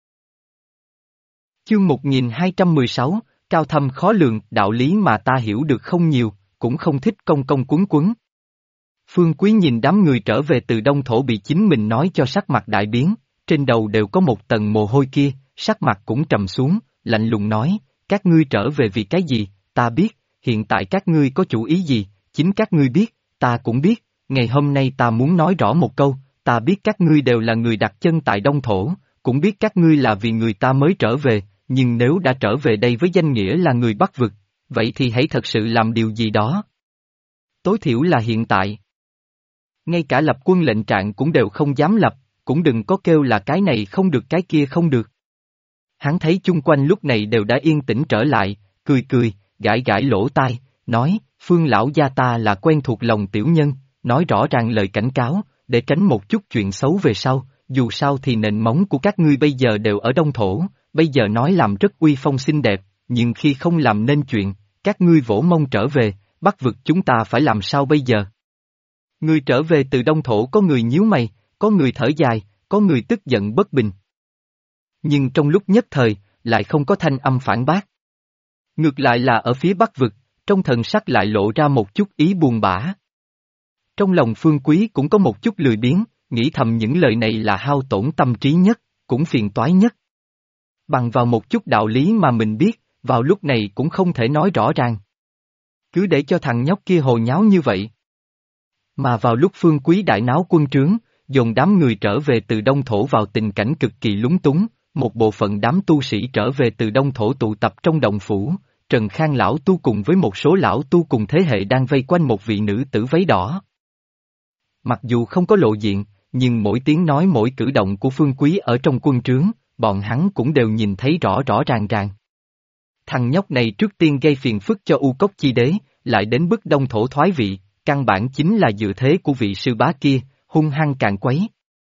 [SPEAKER 1] Chương 1216, cao thâm khó lường, đạo lý mà ta hiểu được không nhiều, cũng không thích công công quấn quấn. Phương Quý nhìn đám người trở về từ Đông Thổ bị chính mình nói cho sắc mặt đại biến, trên đầu đều có một tầng mồ hôi kia, sắc mặt cũng trầm xuống, lạnh lùng nói, các ngươi trở về vì cái gì, ta biết, hiện tại các ngươi có chủ ý gì, chính các ngươi biết, ta cũng biết, ngày hôm nay ta muốn nói rõ một câu, ta biết các ngươi đều là người đặt chân tại Đông Thổ, cũng biết các ngươi là vì người ta mới trở về, nhưng nếu đã trở về đây với danh nghĩa là người Bắc vực, vậy thì hãy thật sự làm điều gì đó. Tối thiểu là hiện tại. Ngay cả lập quân lệnh trạng cũng đều không dám lập, cũng đừng có kêu là cái này không được cái kia không được. Hắn thấy chung quanh lúc này đều đã yên tĩnh trở lại, cười cười, gãi gãi lỗ tai, nói, Phương lão gia ta là quen thuộc lòng tiểu nhân, nói rõ ràng lời cảnh cáo, để tránh một chút chuyện xấu về sau, dù sao thì nền móng của các ngươi bây giờ đều ở Đông Thổ, bây giờ nói làm rất uy phong xinh đẹp, nhưng khi không làm nên chuyện, các ngươi vỗ mông trở về, Bắc vực chúng ta phải làm sao bây giờ? Người trở về từ Đông Thổ có người nhíu mày, có người thở dài, có người tức giận bất bình. Nhưng trong lúc nhất thời, lại không có thanh âm phản bác. Ngược lại là ở phía Bắc vực, trong thần sắc lại lộ ra một chút ý buồn bã. Trong lòng Phương Quý cũng có một chút lười biếng, nghĩ thầm những lời này là hao tổn tâm trí nhất, cũng phiền toái nhất. Bằng vào một chút đạo lý mà mình biết, vào lúc này cũng không thể nói rõ ràng. Cứ để cho thằng nhóc kia hồ nháo như vậy. Mà vào lúc Phương Quý đại náo quân trướng, dồn đám người trở về từ Đông Thổ vào tình cảnh cực kỳ lúng túng, một bộ phận đám tu sĩ trở về từ Đông Thổ tụ tập trong động phủ, Trần Khang lão tu cùng với một số lão tu cùng thế hệ đang vây quanh một vị nữ tử váy đỏ. Mặc dù không có lộ diện, nhưng mỗi tiếng nói mỗi cử động của Phương Quý ở trong quân trướng, bọn hắn cũng đều nhìn thấy rõ rõ ràng ràng. Thằng nhóc này trước tiên gây phiền phức cho U Cốc Chi Đế, lại đến bức Đông Thổ thoái vị, căn bản chính là dựa thế của vị sư bá kia, hung hăng càn quấy.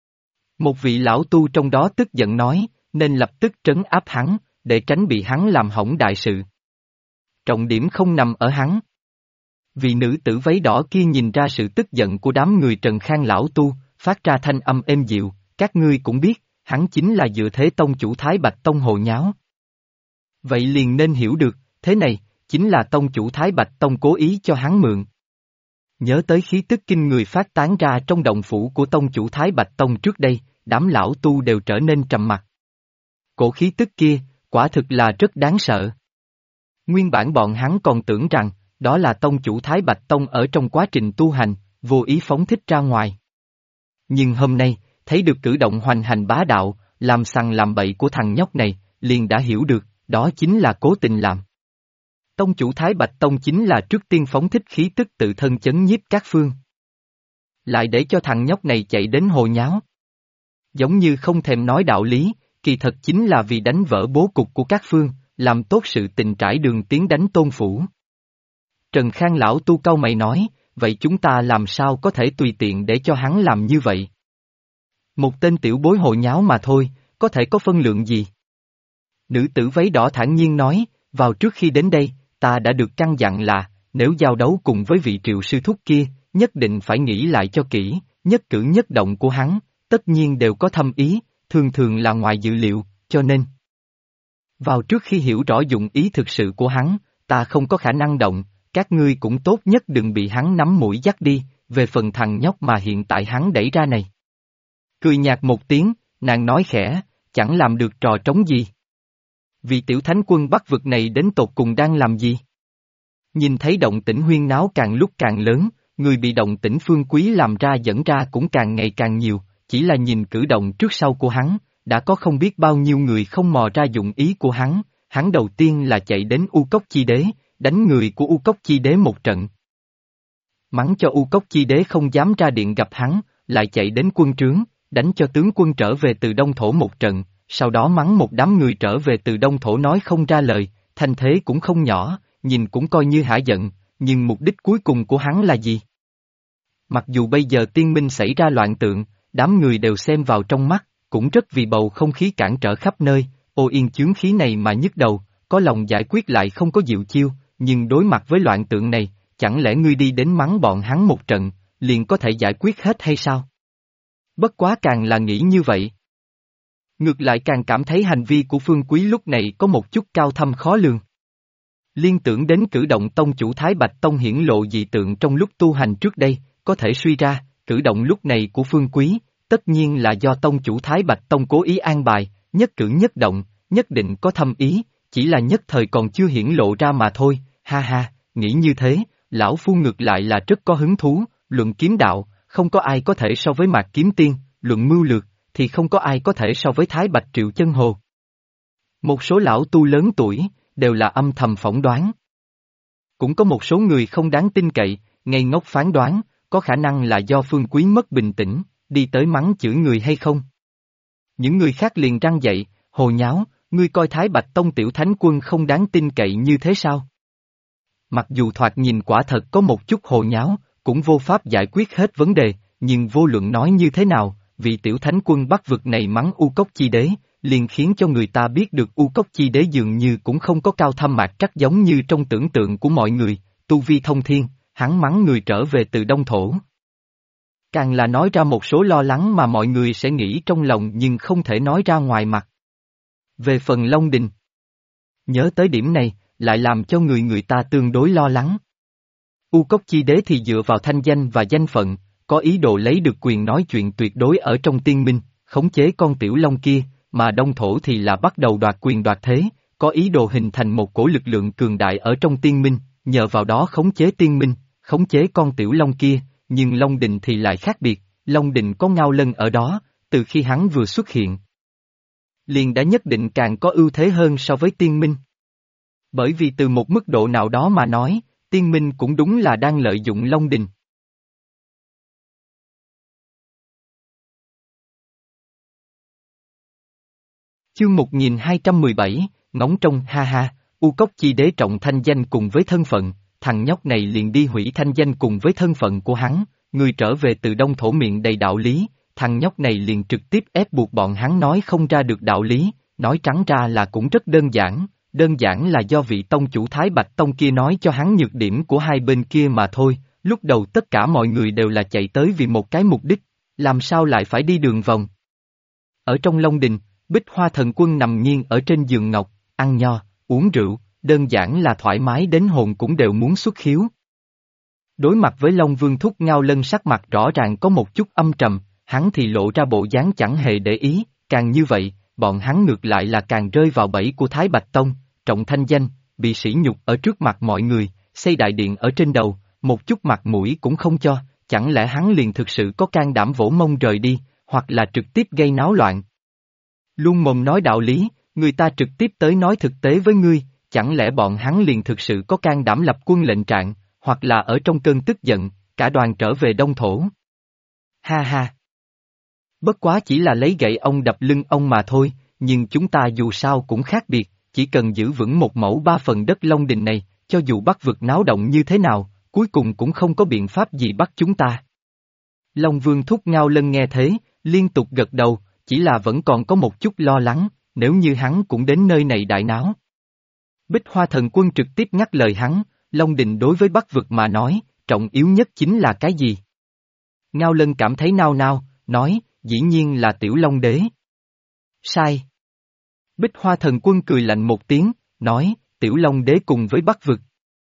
[SPEAKER 1] Một vị lão tu trong đó tức giận nói, nên lập tức trấn áp hắn, để tránh bị hắn làm hỏng đại sự. Trọng điểm không nằm ở hắn. Vị nữ tử váy đỏ kia nhìn ra sự tức giận của đám người Trần Khang lão tu, phát ra thanh âm êm dịu, các ngươi cũng biết, hắn chính là dựa thế tông chủ Thái Bạch Tông hồ nháo. Vậy liền nên hiểu được, thế này, chính là tông chủ Thái Bạch Tông cố ý cho hắn mượn. Nhớ tới khí tức kinh người phát tán ra trong động phủ của tông chủ Thái Bạch Tông trước đây, đám lão tu đều trở nên trầm mặc. Cổ khí tức kia, quả thực là rất đáng sợ. Nguyên bản bọn hắn còn tưởng rằng, đó là tông chủ Thái Bạch Tông ở trong quá trình tu hành, vô ý phóng thích ra ngoài. Nhưng hôm nay, thấy được cử động hoành hành bá đạo, làm sằng làm bậy của thằng nhóc này, liền đã hiểu được, đó chính là cố tình làm. Tông chủ Thái Bạch Tông chính là trước tiên phóng thích khí tức tự thân chấn nhiếp các phương. Lại để cho thằng nhóc này chạy đến hồ nháo. Giống như không thèm nói đạo lý, kỳ thật chính là vì đánh vỡ bố cục của các phương, làm tốt sự tình trải đường tiến đánh Tôn Phủ. Trần Khang lão tu cau mày nói, vậy chúng ta làm sao có thể tùy tiện để cho hắn làm như vậy? Một tên tiểu bối hồ nháo mà thôi, có thể có phân lượng gì? Nữ tử váy đỏ thản nhiên nói, vào trước khi đến đây, ta đã được căn dặn là, nếu giao đấu cùng với vị Triệu sư thúc kia, nhất định phải nghĩ lại cho kỹ, nhất cử nhất động của hắn, tất nhiên đều có thâm ý, thường thường là ngoài dự liệu, cho nên. Vào trước khi hiểu rõ dụng ý thực sự của hắn, ta không có khả năng động, các ngươi cũng tốt nhất đừng bị hắn nắm mũi dắt đi, về phần thằng nhóc mà hiện tại hắn đẩy ra này. Cười nhạt một tiếng, nàng nói khẽ, chẳng làm được trò trống gì. Vị tiểu thánh quân Bắc vực này đến tột cùng đang làm gì? Nhìn thấy động tĩnh huyên náo càng lúc càng lớn, người bị động tĩnh Phương Quý làm ra dẫn ra cũng càng ngày càng nhiều, chỉ là nhìn cử động trước sau của hắn, đã có không biết bao nhiêu người không mò ra dụng ý của hắn đầu tiên là chạy đến U Cốc Chi Đế, đánh người của U Cốc Chi Đế một trận. Mắng cho U Cốc Chi Đế không dám ra điện gặp hắn, lại chạy đến quân trướng, đánh cho tướng quân trở về từ Đông Thổ một trận, sau đó mắng một đám người trở về từ Đông Thổ nói không ra lời, thanh thế cũng không nhỏ, nhìn cũng coi như hả giận, nhưng mục đích cuối cùng của hắn là gì? Mặc dù bây giờ tiên minh xảy ra loạn tượng, đám người đều xem vào trong mắt, cũng rất vì bầu không khí cản trở khắp nơi, ô yên chướng khí này mà nhức đầu, có lòng giải quyết lại không có diệu chiêu, nhưng đối mặt với loạn tượng này, chẳng lẽ ngươi đi đến mắng bọn hắn một trận, liền có thể giải quyết hết hay sao? Bất quá càng là nghĩ như vậy. Ngược lại càng cảm thấy hành vi của Phương Quý lúc này có một chút cao thâm khó lường. Liên tưởng đến cử động tông chủ Thái Bạch Tông hiển lộ dị tượng trong lúc tu hành trước đây, có thể suy ra, cử động lúc này của Phương Quý, tất nhiên là do tông chủ Thái Bạch Tông cố ý an bài, nhất cử nhất động, nhất định có thâm ý, chỉ là nhất thời còn chưa hiển lộ ra mà thôi, ha ha, nghĩ như thế, lão phu ngược lại là rất có hứng thú, luận kiếm đạo, không có ai có thể so với Mạc Kiếm Tiên, luận mưu lược, thì không có ai có thể so với Thái Bạch Triệu Chân Hồ. Một số lão tu lớn tuổi, đều là âm thầm phỏng đoán. Cũng có một số người không đáng tin cậy, ngây ngốc phán đoán, có khả năng là do Phương Quý mất bình tĩnh, đi tới mắng chửi người hay không. Những người khác liền răng dậy, hồ nháo, ngươi coi Thái Bạch Tông tiểu thánh quân không đáng tin cậy như thế sao? Mặc dù thoạt nhìn quả thật có một chút hồ nháo, cũng vô pháp giải quyết hết vấn đề, nhưng vô luận nói như thế nào, vị tiểu thánh quân Bắc vực này mắng U Cốc Chi Đế, liền khiến cho người ta biết được U Cốc Chi Đế dường như cũng không có cao thâm mạc trắc giống như trong tưởng tượng của mọi người, tu vi thông thiên, hắn mắng người trở về từ Đông Thổ. Càng là nói ra một số lo lắng mà mọi người sẽ nghĩ trong lòng nhưng không thể nói ra ngoài mặt. Về phần Long Đình, nhớ tới điểm này, lại làm cho người ta tương đối lo lắng. U Cốc Chi Đế thì dựa vào thanh danh và danh phận, có ý đồ lấy được quyền nói chuyện tuyệt đối ở trong tiên minh, khống chế con tiểu long kia, mà Đông Thổ thì là bắt đầu đoạt quyền đoạt thế, có ý đồ hình thành một cổ lực lượng cường đại ở trong tiên minh, nhờ vào đó khống chế tiên minh, khống chế con tiểu long kia, nhưng Long Đình thì lại khác biệt, Long Đình có Ngao Lân ở đó, từ khi hắn vừa xuất hiện, liền đã nhất định càng có ưu thế hơn so với tiên minh. Bởi vì từ một mức độ nào đó mà nói, tiên minh cũng đúng là đang lợi dụng Long Đình. Chương 1217, ngóng trông ha ha, U Cốc Chi Đế trọng thanh danh cùng với thân phận, thằng nhóc này liền đi hủy thanh danh cùng với thân phận của hắn, người trở về từ Đông Thổ miệng đầy đạo lý, thằng nhóc này liền trực tiếp ép buộc bọn hắn nói không ra được đạo lý, nói trắng ra là cũng rất đơn giản là do vị tông chủ Thái Bạch Tông kia nói cho hắn nhược điểm của hai bên kia mà thôi, lúc đầu tất cả mọi người đều là chạy tới vì một cái mục đích, làm sao lại phải đi đường vòng. Ở trong Long Đình, Bích Hoa Thần Quân nằm nghiêng ở trên giường ngọc, ăn nho, uống rượu, đơn giản là thoải mái đến hồn cũng đều muốn xuất khiếu. Đối mặt với Long Vương Thúc Ngao Lân sắc mặt rõ ràng có một chút âm trầm, hắn thì lộ ra bộ dáng chẳng hề để ý, càng như vậy, bọn hắn ngược lại là càng rơi vào bẫy của Thái Bạch Tông, trọng thanh danh, bị sỉ nhục ở trước mặt mọi người, xây đại điện ở trên đầu, một chút mặt mũi cũng không cho, chẳng lẽ hắn liền thực sự có can đảm vỗ mông rời đi, hoặc là trực tiếp gây náo loạn. Luôn mồm nói đạo lý, người ta trực tiếp tới nói thực tế với ngươi, chẳng lẽ bọn hắn liền thực sự có can đảm lập quân lệnh trạng, hoặc là ở trong cơn tức giận, cả đoàn trở về Đông Thổ. Ha ha! Bất quá chỉ là lấy gậy ông đập lưng ông mà thôi, nhưng chúng ta dù sao cũng khác biệt, chỉ cần giữ vững 1/3 đất Long Đình này, cho dù Bắc vực náo động như thế nào, cuối cùng cũng không có biện pháp gì bắt chúng ta. Long Vương Thúc Ngao Lân nghe thế, liên tục gật đầu, chỉ là vẫn còn có một chút lo lắng, nếu như hắn cũng đến nơi này đại náo. Bích Hoa Thần Quân trực tiếp ngắt lời hắn, Long Đình đối với Bắc vực mà nói, trọng yếu nhất chính là cái gì? Ngao Lân cảm thấy nao nao, nói, dĩ nhiên là Tiểu Long Đế. Sai. Bích Hoa Thần Quân cười lạnh một tiếng, nói, Tiểu Long Đế cùng với Bắc vực.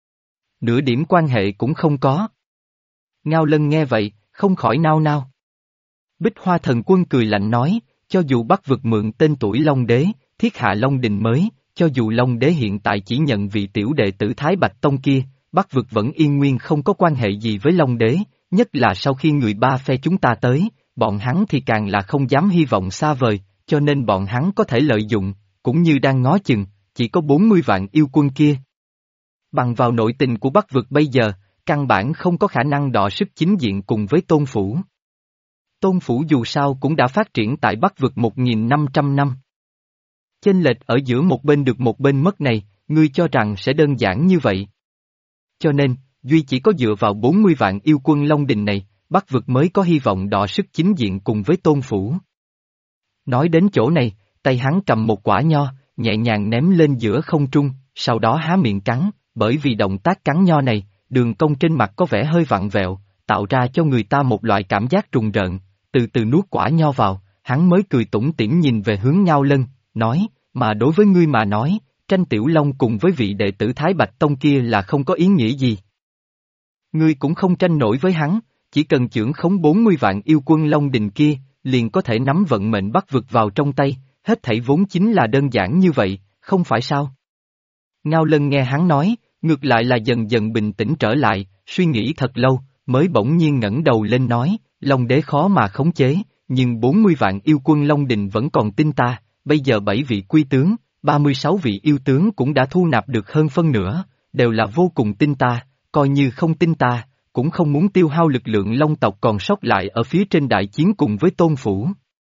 [SPEAKER 1] Nửa điểm quan hệ cũng không có. Ngao Lân nghe vậy, không khỏi nao nao. Bích Hoa Thần Quân cười lạnh nói, cho dù Bắc vực mượn tên tuổi Long Đế, thiết hạ Long Đình mới, cho dù Long Đế hiện tại chỉ nhận vị tiểu đệ tử Thái Bạch Tông kia, Bắc vực vẫn yên nguyên không có quan hệ gì với Long Đế, nhất là sau khi người ba phe chúng ta tới, bọn hắn thì càng là không dám hy vọng xa vời, cho nên bọn hắn có thể lợi dụng, cũng như đang ngó chừng, chỉ có 40 vạn yêu quân kia. Bằng vào nội tình của Bắc vực bây giờ, căn bản không có khả năng đọ sức chính diện cùng với Tôn Phủ. Tôn Phủ dù sao cũng đã phát triển tại Bắc vực 1.500 năm. Chênh lệch ở giữa một bên được một bên mất này, ngươi cho rằng sẽ đơn giản như vậy. Cho nên, duy chỉ có dựa vào 40 vạn yêu quân Long Đình này, Bắc vực mới có hy vọng đọ sức chính diện cùng với Tôn Phủ. Nói đến chỗ này, tay hắn cầm một quả nho, nhẹ nhàng ném lên giữa không trung, sau đó há miệng cắn, bởi vì động tác cắn nho này, đường cong trên mặt có vẻ hơi vặn vẹo, tạo ra cho người ta một loại cảm giác trùng rợn, từ từ nuốt quả nho vào, hắn mới cười tủm tỉm nhìn về hướng Ngao Lân, nói, mà đối với ngươi mà nói, tranh Tiểu Long cùng với vị đệ tử Thái Bạch Tông kia là không có ý nghĩa gì. Ngươi cũng không tranh nổi với hắn, chỉ cần chưởng khống 40 vạn yêu quân Long Đình kia, liền có thể nắm vận mệnh Bắc vực vào trong tay, hết thảy vốn chính là đơn giản như vậy, không phải sao? Ngao Lân nghe hắn nói, ngược lại là dần dần bình tĩnh trở lại, suy nghĩ thật lâu, mới bỗng nhiên ngẩng đầu lên nói, Long đế khó mà khống chế, nhưng 40 vạn yêu quân Long Đình vẫn còn tin ta, bây giờ 7 vị quy tướng, 36 vị yêu tướng cũng đã thu nạp được hơn phân nửa, đều là vô cùng tin ta, coi như không tin ta, cũng không muốn tiêu hao lực lượng Long tộc còn sót lại ở phía trên đại chiến cùng với Tôn Phủ.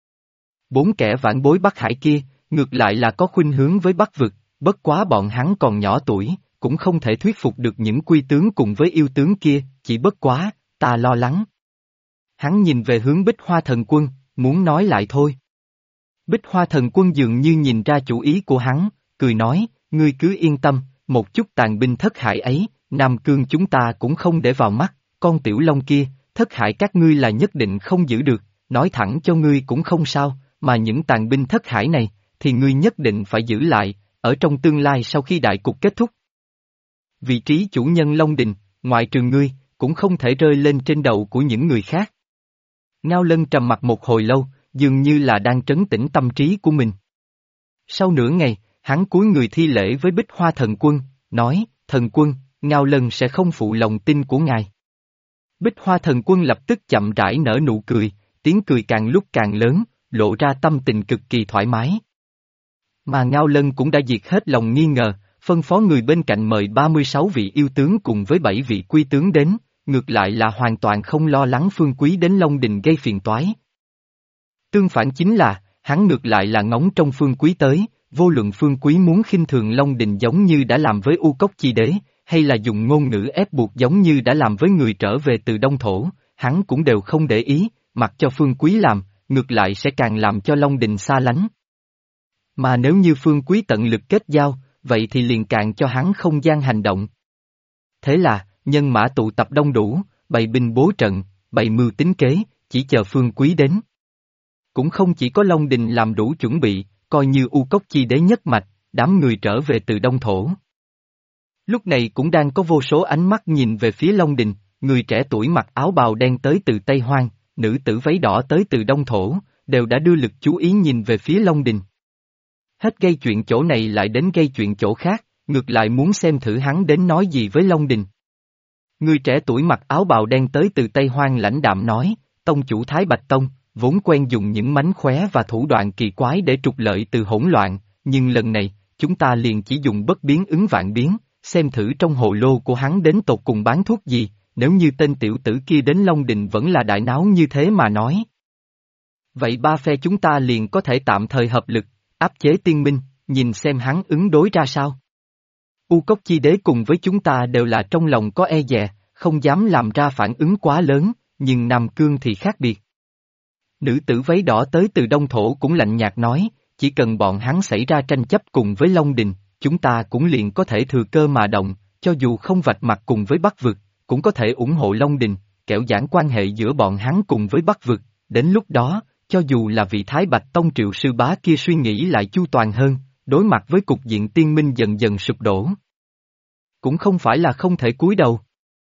[SPEAKER 1] 4 kẻ vãn bối Bắc Hải kia, ngược lại là có khuynh hướng với Bắc vực, bất quá bọn hắn còn nhỏ tuổi, cũng không thể thuyết phục được những quy tướng cùng với yêu tướng kia, chỉ bất quá, ta lo lắng. Hắn nhìn về hướng Bích Hoa Thần Quân, muốn nói lại thôi. Bích Hoa Thần Quân dường như nhìn ra chủ ý của hắn, cười nói, ngươi cứ yên tâm, một chút tàn binh thất hải ấy, Nam Cương chúng ta cũng không để vào mắt, con Tiểu Long kia, thất hải các ngươi là nhất định không giữ được, nói thẳng cho ngươi cũng không sao, mà những tàn binh thất hải này, thì ngươi nhất định phải giữ lại, ở trong tương lai sau khi đại cục kết thúc. Vị trí chủ nhân Long Đình, ngoại trừ ngươi, cũng không thể rơi lên trên đầu của những người khác. Ngao Lân trầm mặt một hồi lâu, dường như là đang trấn tĩnh tâm trí của mình. Sau nửa ngày, hắn cúi người thi lễ với Bích Hoa Thần Quân, nói, Thần Quân, Ngao Lân sẽ không phụ lòng tin của ngài. Bích Hoa Thần Quân lập tức chậm rãi nở nụ cười, tiếng cười càng lúc càng lớn, lộ ra tâm tình cực kỳ thoải mái. Mà Ngao Lân cũng đã diệt hết lòng nghi ngờ, phân phó người bên cạnh mời 36 vị yêu tướng cùng với 7 vị quy tướng đến, ngược lại là hoàn toàn không lo lắng Phương Quý đến Long Đình gây phiền toái. Tương phản chính là, hắn ngược lại là ngóng trong Phương Quý tới, vô luận Phương Quý muốn khinh thường Long Đình giống như đã làm với U Cốc Chi Đế, hay là dùng ngôn ngữ ép buộc giống như đã làm với người trở về từ Đông Thổ, hắn cũng đều không để ý, mặc cho Phương Quý làm, ngược lại sẽ càng làm cho Long Đình xa lánh. Mà nếu như Phương Quý tận lực kết giao, vậy thì liền càng cho hắn không gian hành động. Thế là, nhân mã tụ tập đông đủ, bày binh bố trận, bày mưu tính kế, chỉ chờ Phương Quý đến. Cũng không chỉ có Long Đình làm đủ chuẩn bị, coi như U Cốc Chi Đế nhất mạch, đám người trở về từ Đông Thổ. Lúc này cũng đang có vô số ánh mắt nhìn về phía Long Đình, người trẻ tuổi mặc áo bào đen tới từ Tây Hoang, nữ tử váy đỏ tới từ Đông Thổ, đều đã đưa lực chú ý nhìn về phía Long Đình. Hết gây chuyện chỗ này lại đến gây chuyện chỗ khác, ngược lại muốn xem thử hắn đến nói gì với Long Đình. Người trẻ tuổi mặc áo bào đen tới từ Tây Hoang lãnh đạm nói, tông chủ Thái Bạch Tông, vốn quen dùng những mánh khóe và thủ đoạn kỳ quái để trục lợi từ hỗn loạn, nhưng lần này, chúng ta liền chỉ dùng bất biến ứng vạn biến, xem thử trong hồ lô của hắn đến tột cùng bán thuốc gì, nếu như tên tiểu tử kia đến Long Đình vẫn là đại náo như thế mà nói. Vậy ba phe chúng ta liền có thể tạm thời hợp lực, áp chế Tiên Minh, nhìn xem hắn ứng đối ra sao. U Cốc Chi Đế cùng với chúng ta đều là trong lòng có e dè, không dám làm ra phản ứng quá lớn, nhưng Nam Cương thì khác biệt. Nữ tử váy đỏ tới từ Đông Thổ cũng lạnh nhạt nói, chỉ cần bọn hắn xảy ra tranh chấp cùng với Long Đình, chúng ta cũng liền có thể thừa cơ mà động, cho dù không vạch mặt cùng với Bắc vực, cũng có thể ủng hộ Long Đình, kẻo giãn quan hệ giữa bọn hắn cùng với Bắc vực, đến lúc đó, cho dù là vị Thái Bạch Tông Triệu Sư Bá kia suy nghĩ lại chu toàn hơn, đối mặt với cục diện Tiên Minh dần dần sụp đổ. Cũng không phải là không thể cúi đầu.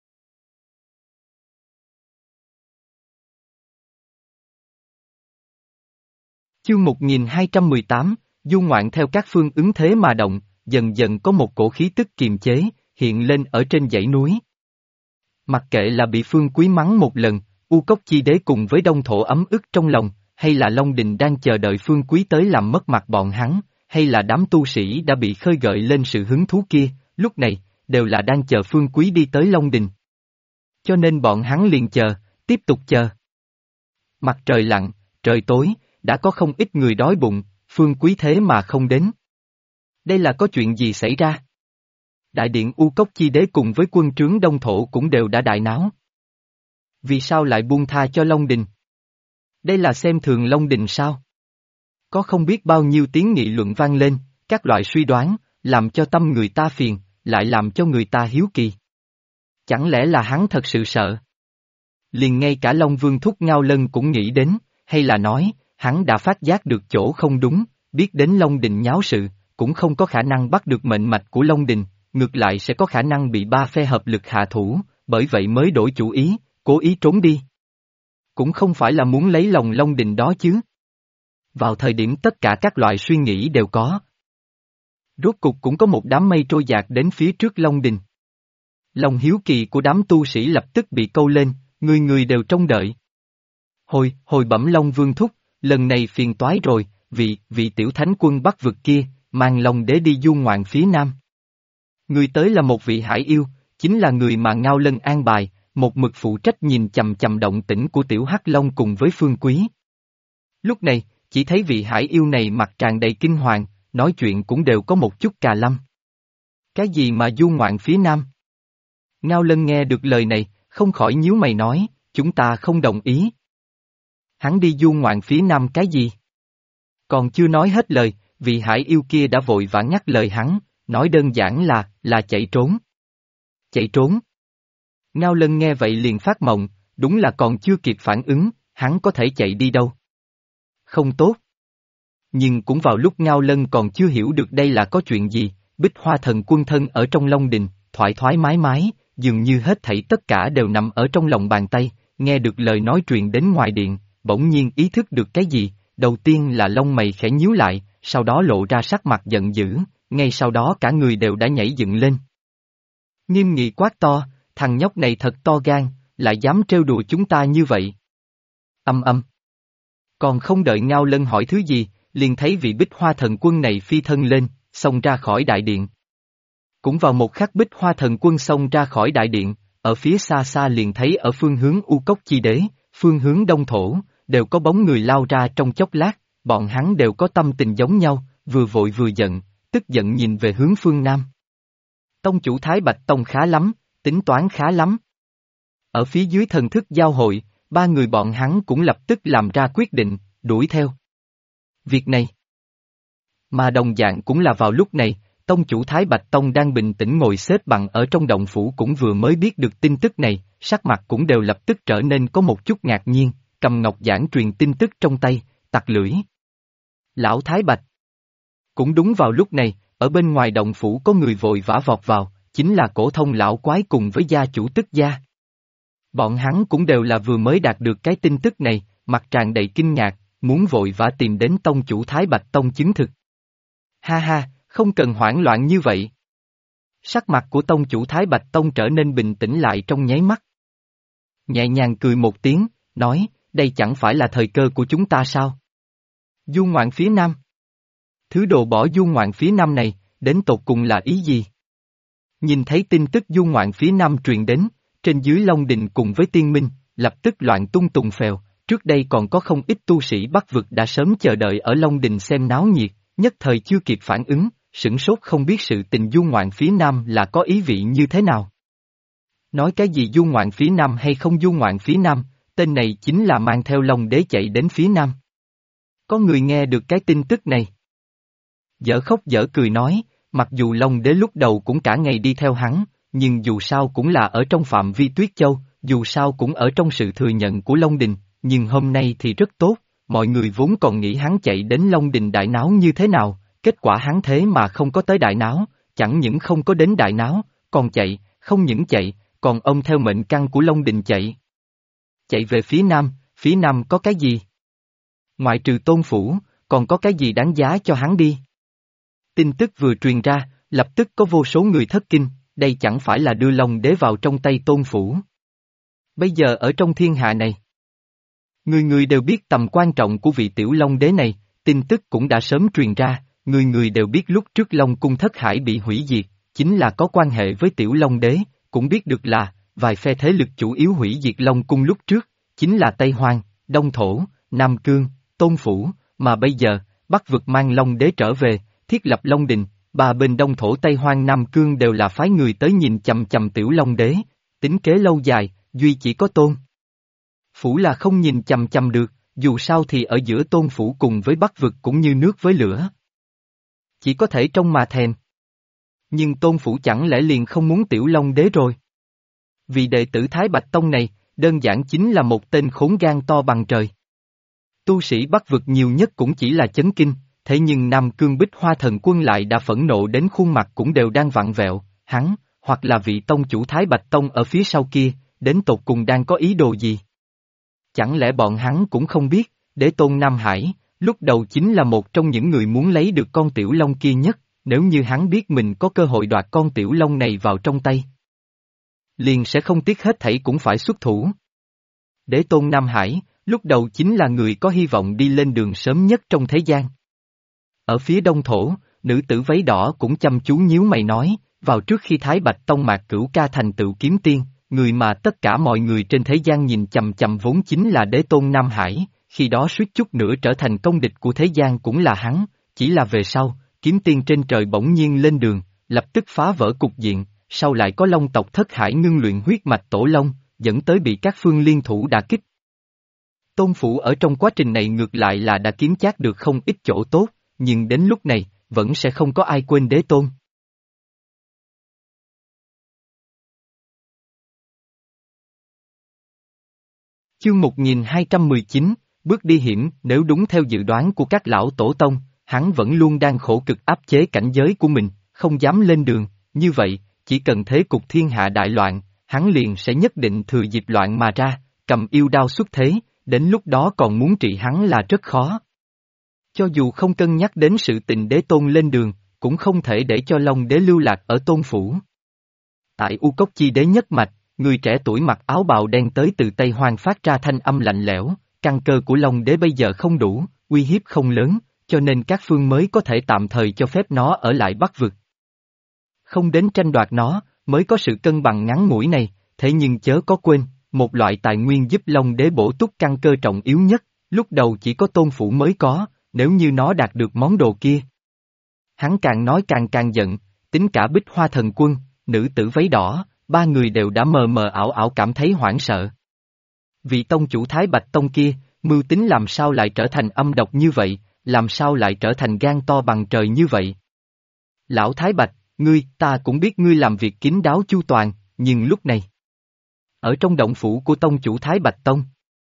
[SPEAKER 1] Chương 1218, du ngoạn theo các phương ứng thế mà động, dần dần có một cổ khí tức kiềm chế, hiện lên ở trên dãy núi. Mặc kệ là bị Phương Quý mắng một lần, U Cốc Chi Đế cùng với Đông Thổ ấm ức trong lòng, hay là Long Đình đang chờ đợi Phương Quý tới làm mất mặt bọn hắn, hay là đám tu sĩ đã bị khơi gợi lên sự hứng thú kia, lúc này, đều là đang chờ Phương Quý đi tới Long Đình. Cho nên bọn hắn liền chờ, tiếp tục chờ. Mặt trời lặn, trời tối, đã có không ít người đói bụng, Phương Quý thế mà không đến. Đây là có chuyện gì xảy ra? Đại điện U Cốc Chi Đế cùng với quân trướng Đông Thổ cũng đều đã đại náo. Vì sao lại buông tha cho Long Đình? Đây là xem thường Long Đình sao? Có không biết bao nhiêu tiếng nghị luận vang lên, các loại suy đoán, làm cho tâm người ta phiền, lại làm cho người ta hiếu kỳ. Chẳng lẽ là hắn thật sự sợ? Liền ngay cả Long Vương Thúc Ngao Lân cũng nghĩ đến, hay là nói, hắn đã phát giác được chỗ không đúng, biết đến Long Đình nháo sự, cũng không có khả năng bắt được mệnh mạch của Long Đình, ngược lại sẽ có khả năng bị ba phe hợp lực hạ thủ, bởi vậy mới đổi chủ ý, cố ý trốn đi. Cũng không phải là muốn lấy lòng Long Đình đó chứ. Vào thời điểm tất cả các loại suy nghĩ đều có. Rốt cục cũng có một đám mây trôi dạt đến phía trước Long Đình. Lòng hiếu kỳ của đám tu sĩ lập tức bị câu lên, người người đều trông đợi. Hồi bẩm Long Vương Thúc, lần này phiền toái rồi, vị tiểu thánh quân Bắc vực kia, mang Long đế đi du ngoạn phía nam. Người tới là một vị hải yêu, chính là người mà Ngao Lân an bài, một mực phụ trách nhìn chằm chằm động tĩnh của tiểu Hắc Long cùng với Phương Quý. Lúc này, chỉ thấy vị hải yêu này mặt tràn đầy kinh hoàng, nói chuyện cũng đều có một chút cà lâm. Cái gì mà du ngoạn phía nam? Ngao Lân nghe được lời này, không khỏi nhíu mày nói, chúng ta không đồng ý. Hắn đi du ngoạn phía nam cái gì? Còn chưa nói hết lời, vị hải yêu kia đã vội vã ngắt lời hắn, nói đơn giản là chạy trốn. Chạy trốn? Ngao Lân nghe vậy liền phát mộng, đúng là còn chưa kịp phản ứng, hắn có thể chạy đi đâu? Không tốt. Nhưng cũng vào lúc Ngao Lân còn chưa hiểu được đây là có chuyện gì, Bích Hoa Thần Quân thân ở trong Long Đình, thoải thoải mái mái, dường như hết thảy tất cả đều nằm ở trong lòng bàn tay, nghe được lời nói truyền đến ngoài điện, bỗng nhiên ý thức được cái gì, đầu tiên là lông mày khẽ nhíu lại, sau đó lộ ra sắc mặt giận dữ, ngay sau đó cả người đều đã nhảy dựng lên. Nghiêm nghị quát to, thằng nhóc này thật to gan, lại dám trêu đùa chúng ta như vậy. Âm âm. Còn không đợi Ngao Lân hỏi thứ gì, liền thấy vị Bích Hoa Thần Quân này phi thân lên, xông ra khỏi đại điện. Cũng vào một khắc Bích Hoa Thần Quân xông ra khỏi đại điện, ở phía xa xa liền thấy ở phương hướng U Cốc Chi Đế, phương hướng Đông Thổ, đều có bóng người lao ra trong chốc lát, bọn hắn đều có tâm tình giống nhau, vừa vội vừa giận, tức giận nhìn về hướng phương Nam. Tông chủ Thái Bạch Tông khá lắm, tính toán khá lắm. Ở phía dưới thần thức giao hội, ba người bọn hắn cũng lập tức làm ra quyết định, đuổi theo. Việc này. Mà đồng dạng cũng là vào lúc này, Tông chủ Thái Bạch Tông đang bình tĩnh ngồi xếp bằng ở trong động phủ cũng vừa mới biết được tin tức này, sắc mặt cũng đều lập tức trở nên có một chút ngạc nhiên, cầm ngọc giản truyền tin tức trong tay, tặc lưỡi. Lão Thái Bạch. Cũng đúng vào lúc này, ở bên ngoài động phủ có người vội vã vọt vào, chính là Cổ Thông lão quái cùng với gia chủ Tức gia. Bọn hắn cũng đều là vừa mới đạt được cái tin tức này, mặt tràn đầy kinh ngạc, muốn vội vã tìm đến tông chủ Thái Bạch Tông chứng thực. Ha ha, không cần hoảng loạn như vậy. Sắc mặt của tông chủ Thái Bạch Tông trở nên bình tĩnh lại trong nháy mắt. Nhẹ nhàng cười một tiếng, nói, đây chẳng phải là thời cơ của chúng ta sao? Du ngoạn phía Nam. Thứ đồ bỏ du ngoạn phía Nam này, đến tột cùng là ý gì? Nhìn thấy tin tức du ngoạn phía Nam truyền đến, trên dưới Long Đình cùng với Tiên Minh, lập tức loạn tung tùng phèo, trước đây còn có không ít tu sĩ Bắc vực đã sớm chờ đợi ở Long Đình xem náo nhiệt, nhất thời chưa kịp phản ứng, sửng sốt không biết sự tình du ngoạn phía Nam là có ý vị như thế nào. Nói cái gì du ngoạn phía Nam hay không du ngoạn phía Nam, tên này chính là mang theo Long Đế chạy đến phía Nam. Có người nghe được cái tin tức này. Dở khóc dở cười nói, mặc dù Long Đế lúc đầu cũng cả ngày đi theo hắn, nhưng dù sao cũng là ở trong phạm vi Tuyết Châu, dù sao cũng ở trong sự thừa nhận của Long Đình, nhưng hôm nay thì rất tốt, mọi người vốn còn nghĩ hắn chạy đến Long Đình đại náo như thế nào, kết quả hắn thế mà không có tới đại náo, chẳng những không có đến đại náo, còn chạy, không những chạy, còn ông theo mệnh căn của Long Đình chạy. Chạy về phía Nam có cái gì? Ngoại trừ Tôn Phủ, còn có cái gì đáng giá cho hắn đi? Tin tức vừa truyền ra, lập tức có vô số người thất kinh, đây chẳng phải là đưa Long Đế vào trong tay Tôn Phủ. Bây giờ ở trong thiên hạ này, người người đều biết tầm quan trọng của vị tiểu Long Đế này, tin tức cũng đã sớm truyền ra, người người đều biết lúc trước Long Cung Thất Hải bị hủy diệt, chính là có quan hệ với tiểu Long Đế, cũng biết được là, vài phe thế lực chủ yếu hủy diệt Long Cung lúc trước, chính là Tây Hoang, Đông Thổ, Nam Cương, Tôn Phủ, mà bây giờ, Bắc vực mang Long Đế trở về, thiết lập Long Đình, ba bên Đông Thổ Tây Hoang Nam Cương đều là phái người tới nhìn chằm chằm tiểu Long Đế, tính kế lâu dài, duy chỉ có Tôn Phủ là không nhìn chằm chằm được, dù sao thì ở giữa Tôn Phủ cùng với Bắc Vực cũng như nước với lửa. Chỉ có thể trông mà thèm. Nhưng Tôn Phủ chẳng lẽ liền không muốn Tiểu Long Đế rồi? Vì đệ tử Thái Bạch Tông này, đơn giản chính là một tên khốn gan to bằng trời. Tu sĩ Bắc Vực nhiều nhất cũng chỉ là chấn kinh, thế nhưng Nam Cương Bích Hoa Thần Quân lại đã phẫn nộ đến khuôn mặt cũng đều đang vặn vẹo, hắn, hoặc là vị tông chủ Thái Bạch Tông ở phía sau kia, đến tột cùng đang có ý đồ gì? Chẳng lẽ bọn hắn cũng không biết, Đế Tôn Nam Hải, lúc đầu chính là một trong những người muốn lấy được con Tiểu Long kia nhất, nếu như hắn biết mình có cơ hội đoạt con Tiểu Long này vào trong tay. Liền sẽ không tiếc hết thảy cũng phải xuất thủ. Đế Tôn Nam Hải, lúc đầu chính là người có hy vọng đi lên đường sớm nhất trong thế gian. Ở phía đông thổ, nữ tử váy đỏ cũng chăm chú nhíu mày nói, vào trước khi Thái Bạch Tông Mạc Cửu Ca thành tựu kiếm tiên, người mà tất cả mọi người trên thế gian nhìn chằm chằm vốn chính là Đế Tôn Nam Hải, khi đó suýt chút nữa trở thành công địch của thế gian cũng là hắn, chỉ là về sau, kiếm tiên trên trời bỗng nhiên lên đường, lập tức phá vỡ cục diện, sau lại có Long tộc Thất Hải ngưng luyện huyết mạch tổ long, dẫn tới bị các phương liên thủ đả kích. Tôn Phủ ở trong quá trình này ngược lại là đã kiếm chác được không ít chỗ tốt, nhưng đến lúc này, vẫn sẽ không có ai quên Đế Tôn. Chương 1219, bước đi hiểm, nếu đúng theo dự đoán của các lão tổ tông, hắn vẫn luôn đang khổ cực áp chế cảnh giới của mình, không dám lên đường, như vậy, chỉ cần thế cục thiên hạ đại loạn, hắn liền sẽ nhất định thừa dịp loạn mà ra, cầm yêu đao xuất thế, đến lúc đó còn muốn trị hắn là rất khó. Cho dù không cân nhắc đến sự tình Đế Tôn lên đường, cũng không thể để cho Long Đế lưu lạc ở Tôn Phủ. Tại U Cốc Chi Đế nhất mạch, người trẻ tuổi mặc áo bào đen tới từ Tây Hoang phát ra thanh âm lạnh lẽo, căn cơ của Long Đế bây giờ không đủ, uy hiếp không lớn, cho nên các phương mới có thể tạm thời cho phép nó ở lại Bắc Vực. Không đến tranh đoạt nó, mới có sự cân bằng ngắn ngủi này, thế nhưng chớ có quên, một loại tài nguyên giúp Long Đế bổ túc căn cơ trọng yếu nhất, lúc đầu chỉ có Tôn Phủ mới có, nếu như nó đạt được món đồ kia. Hắn càng nói càng giận, tính cả Bích Hoa Thần Quân, nữ tử váy đỏ, ba người đều đã mờ mờ ảo ảo cảm thấy hoảng sợ. Vị tông chủ Thái Bạch Tông kia, mưu tính làm sao lại trở thành âm độc như vậy, làm sao lại trở thành gan to bằng trời như vậy? Lão Thái Bạch, ta cũng biết ngươi làm việc kín đáo chu toàn, nhưng lúc này, ở trong động phủ của tông chủ Thái Bạch Tông,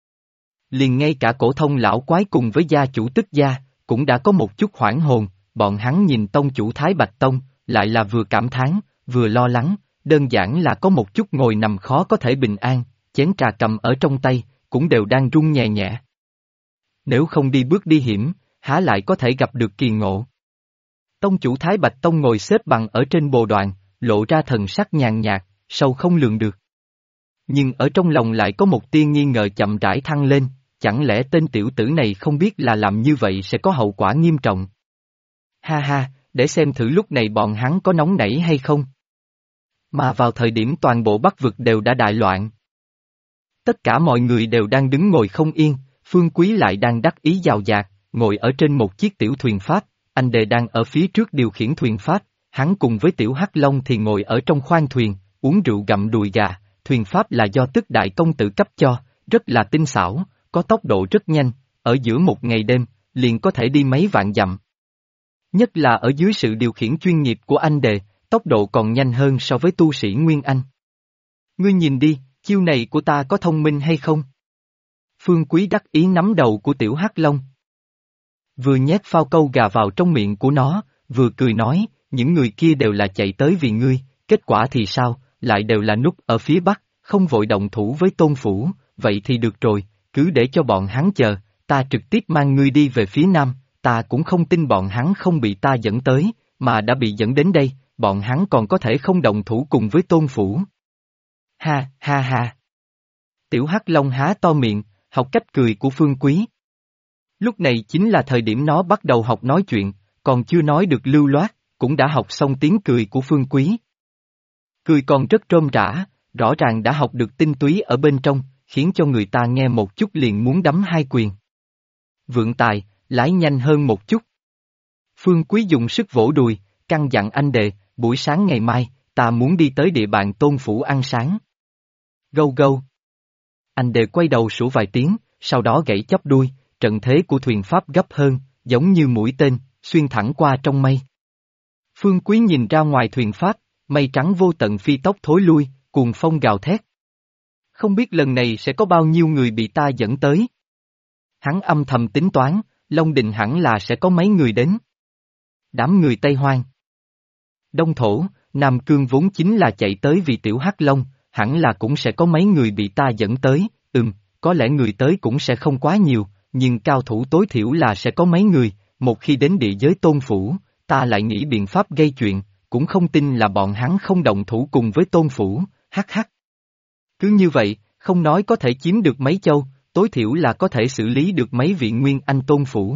[SPEAKER 1] liền ngay cả cổ thông lão quái cùng với gia chủ Tức gia, cũng đã có một chút hoảng hồn, bọn hắn nhìn tông chủ Thái Bạch Tông, lại là vừa cảm thán, vừa lo lắng, đơn giản là có một chút ngồi nằm khó có thể bình an, chén trà cầm ở trong tay, cũng đều đang run nhẹ nhẹ. Nếu không đi bước đi hiểm, há lại có thể gặp được kỳ ngộ. Tông chủ Thái Bạch Tông ngồi xếp bằng ở trên bồ đoàn, lộ ra thần sắc nhàn nhạt, sâu không lường được. Nhưng ở trong lòng lại có một tia nghi ngờ chậm rãi thăng lên, chẳng lẽ tên tiểu tử này không biết là làm như vậy sẽ có hậu quả nghiêm trọng. Ha ha, để xem thử lúc này bọn hắn có nóng nảy hay không. Mà vào thời điểm toàn bộ Bắc Vực đều đã đại loạn. Tất cả mọi người đều đang đứng ngồi không yên, Phương Quý lại đang đắc ý giàu dạt, ngồi ở trên một chiếc tiểu thuyền pháp, anh đề đang ở phía trước điều khiển thuyền pháp, hắn cùng với tiểu Hắc Long thì ngồi ở trong khoang thuyền, uống rượu gặm đùi gà, thuyền pháp là do Tức đại công tử cấp cho, rất là tinh xảo, có tốc độ rất nhanh, ở giữa một ngày đêm, liền có thể đi mấy vạn dặm. Nhất là ở dưới sự điều khiển chuyên nghiệp của anh đề, tốc độ còn nhanh hơn so với tu sĩ Nguyên Anh. Ngươi nhìn đi, chiêu này của ta có thông minh hay không? Phương Quý đắc ý nắm đầu của tiểu Hắc Long. Vừa nhét phao câu gà vào trong miệng của nó, vừa cười nói, những người kia đều là chạy tới vì ngươi, kết quả thì sao, lại đều là núp ở phía Bắc, không vội động thủ với Tôn Phủ, vậy thì được rồi, cứ để cho bọn hắn chờ, ta trực tiếp mang ngươi đi về phía Nam, ta cũng không tin bọn hắn không bị ta dẫn tới, mà đã bị dẫn đến đây, bọn hắn còn có thể không động thủ cùng với Tôn Phủ. Ha, ha ha. Tiểu Hắc Long há to miệng, học cách cười của Phương Quý. Lúc này chính là thời điểm nó bắt đầu học nói chuyện, còn chưa nói được lưu loát, cũng đã học xong tiếng cười của Phương Quý. Cười còn rất rôm rã, rõ ràng đã học được tinh túy ở bên trong, khiến cho người ta nghe một chút liền muốn đấm hai quyền. Vượng tài, lái nhanh hơn một chút. Phương Quý dùng sức vỗ đùi, căn dặn anh đề, buổi sáng ngày mai, ta muốn đi tới địa bàn Tôn Phủ ăn sáng. Gâu gâu. Anh đều quay đầu sủa vài tiếng, sau đó gãy chóp đuôi, trận thế của thuyền Pháp gấp hơn, giống như mũi tên, xuyên thẳng qua trong mây. Phương Quý nhìn ra ngoài thuyền Pháp, mây trắng vô tận phi tốc thối lui, cuồng phong gào thét. Không biết lần này sẽ có bao nhiêu người bị ta dẫn tới. Hắn âm thầm tính toán, Long Đình hẳn là sẽ có mấy người đến. Đám người Tây Hoang. Đông Thổ, Nam Cương vốn chính là chạy tới vì tiểu Hắc Long, hẳn là cũng sẽ có mấy người bị ta dẫn tới, có lẽ người tới cũng sẽ không quá nhiều, nhưng cao thủ tối thiểu là sẽ có mấy người, một khi đến địa giới Tôn Phủ, ta lại nghĩ biện pháp gây chuyện, cũng không tin là bọn hắn không động thủ cùng với Tôn Phủ, hắc hắc. Cứ như vậy, không nói có thể chiếm được mấy châu, tối thiểu là có thể xử lý được mấy vị Nguyên Anh Tôn Phủ.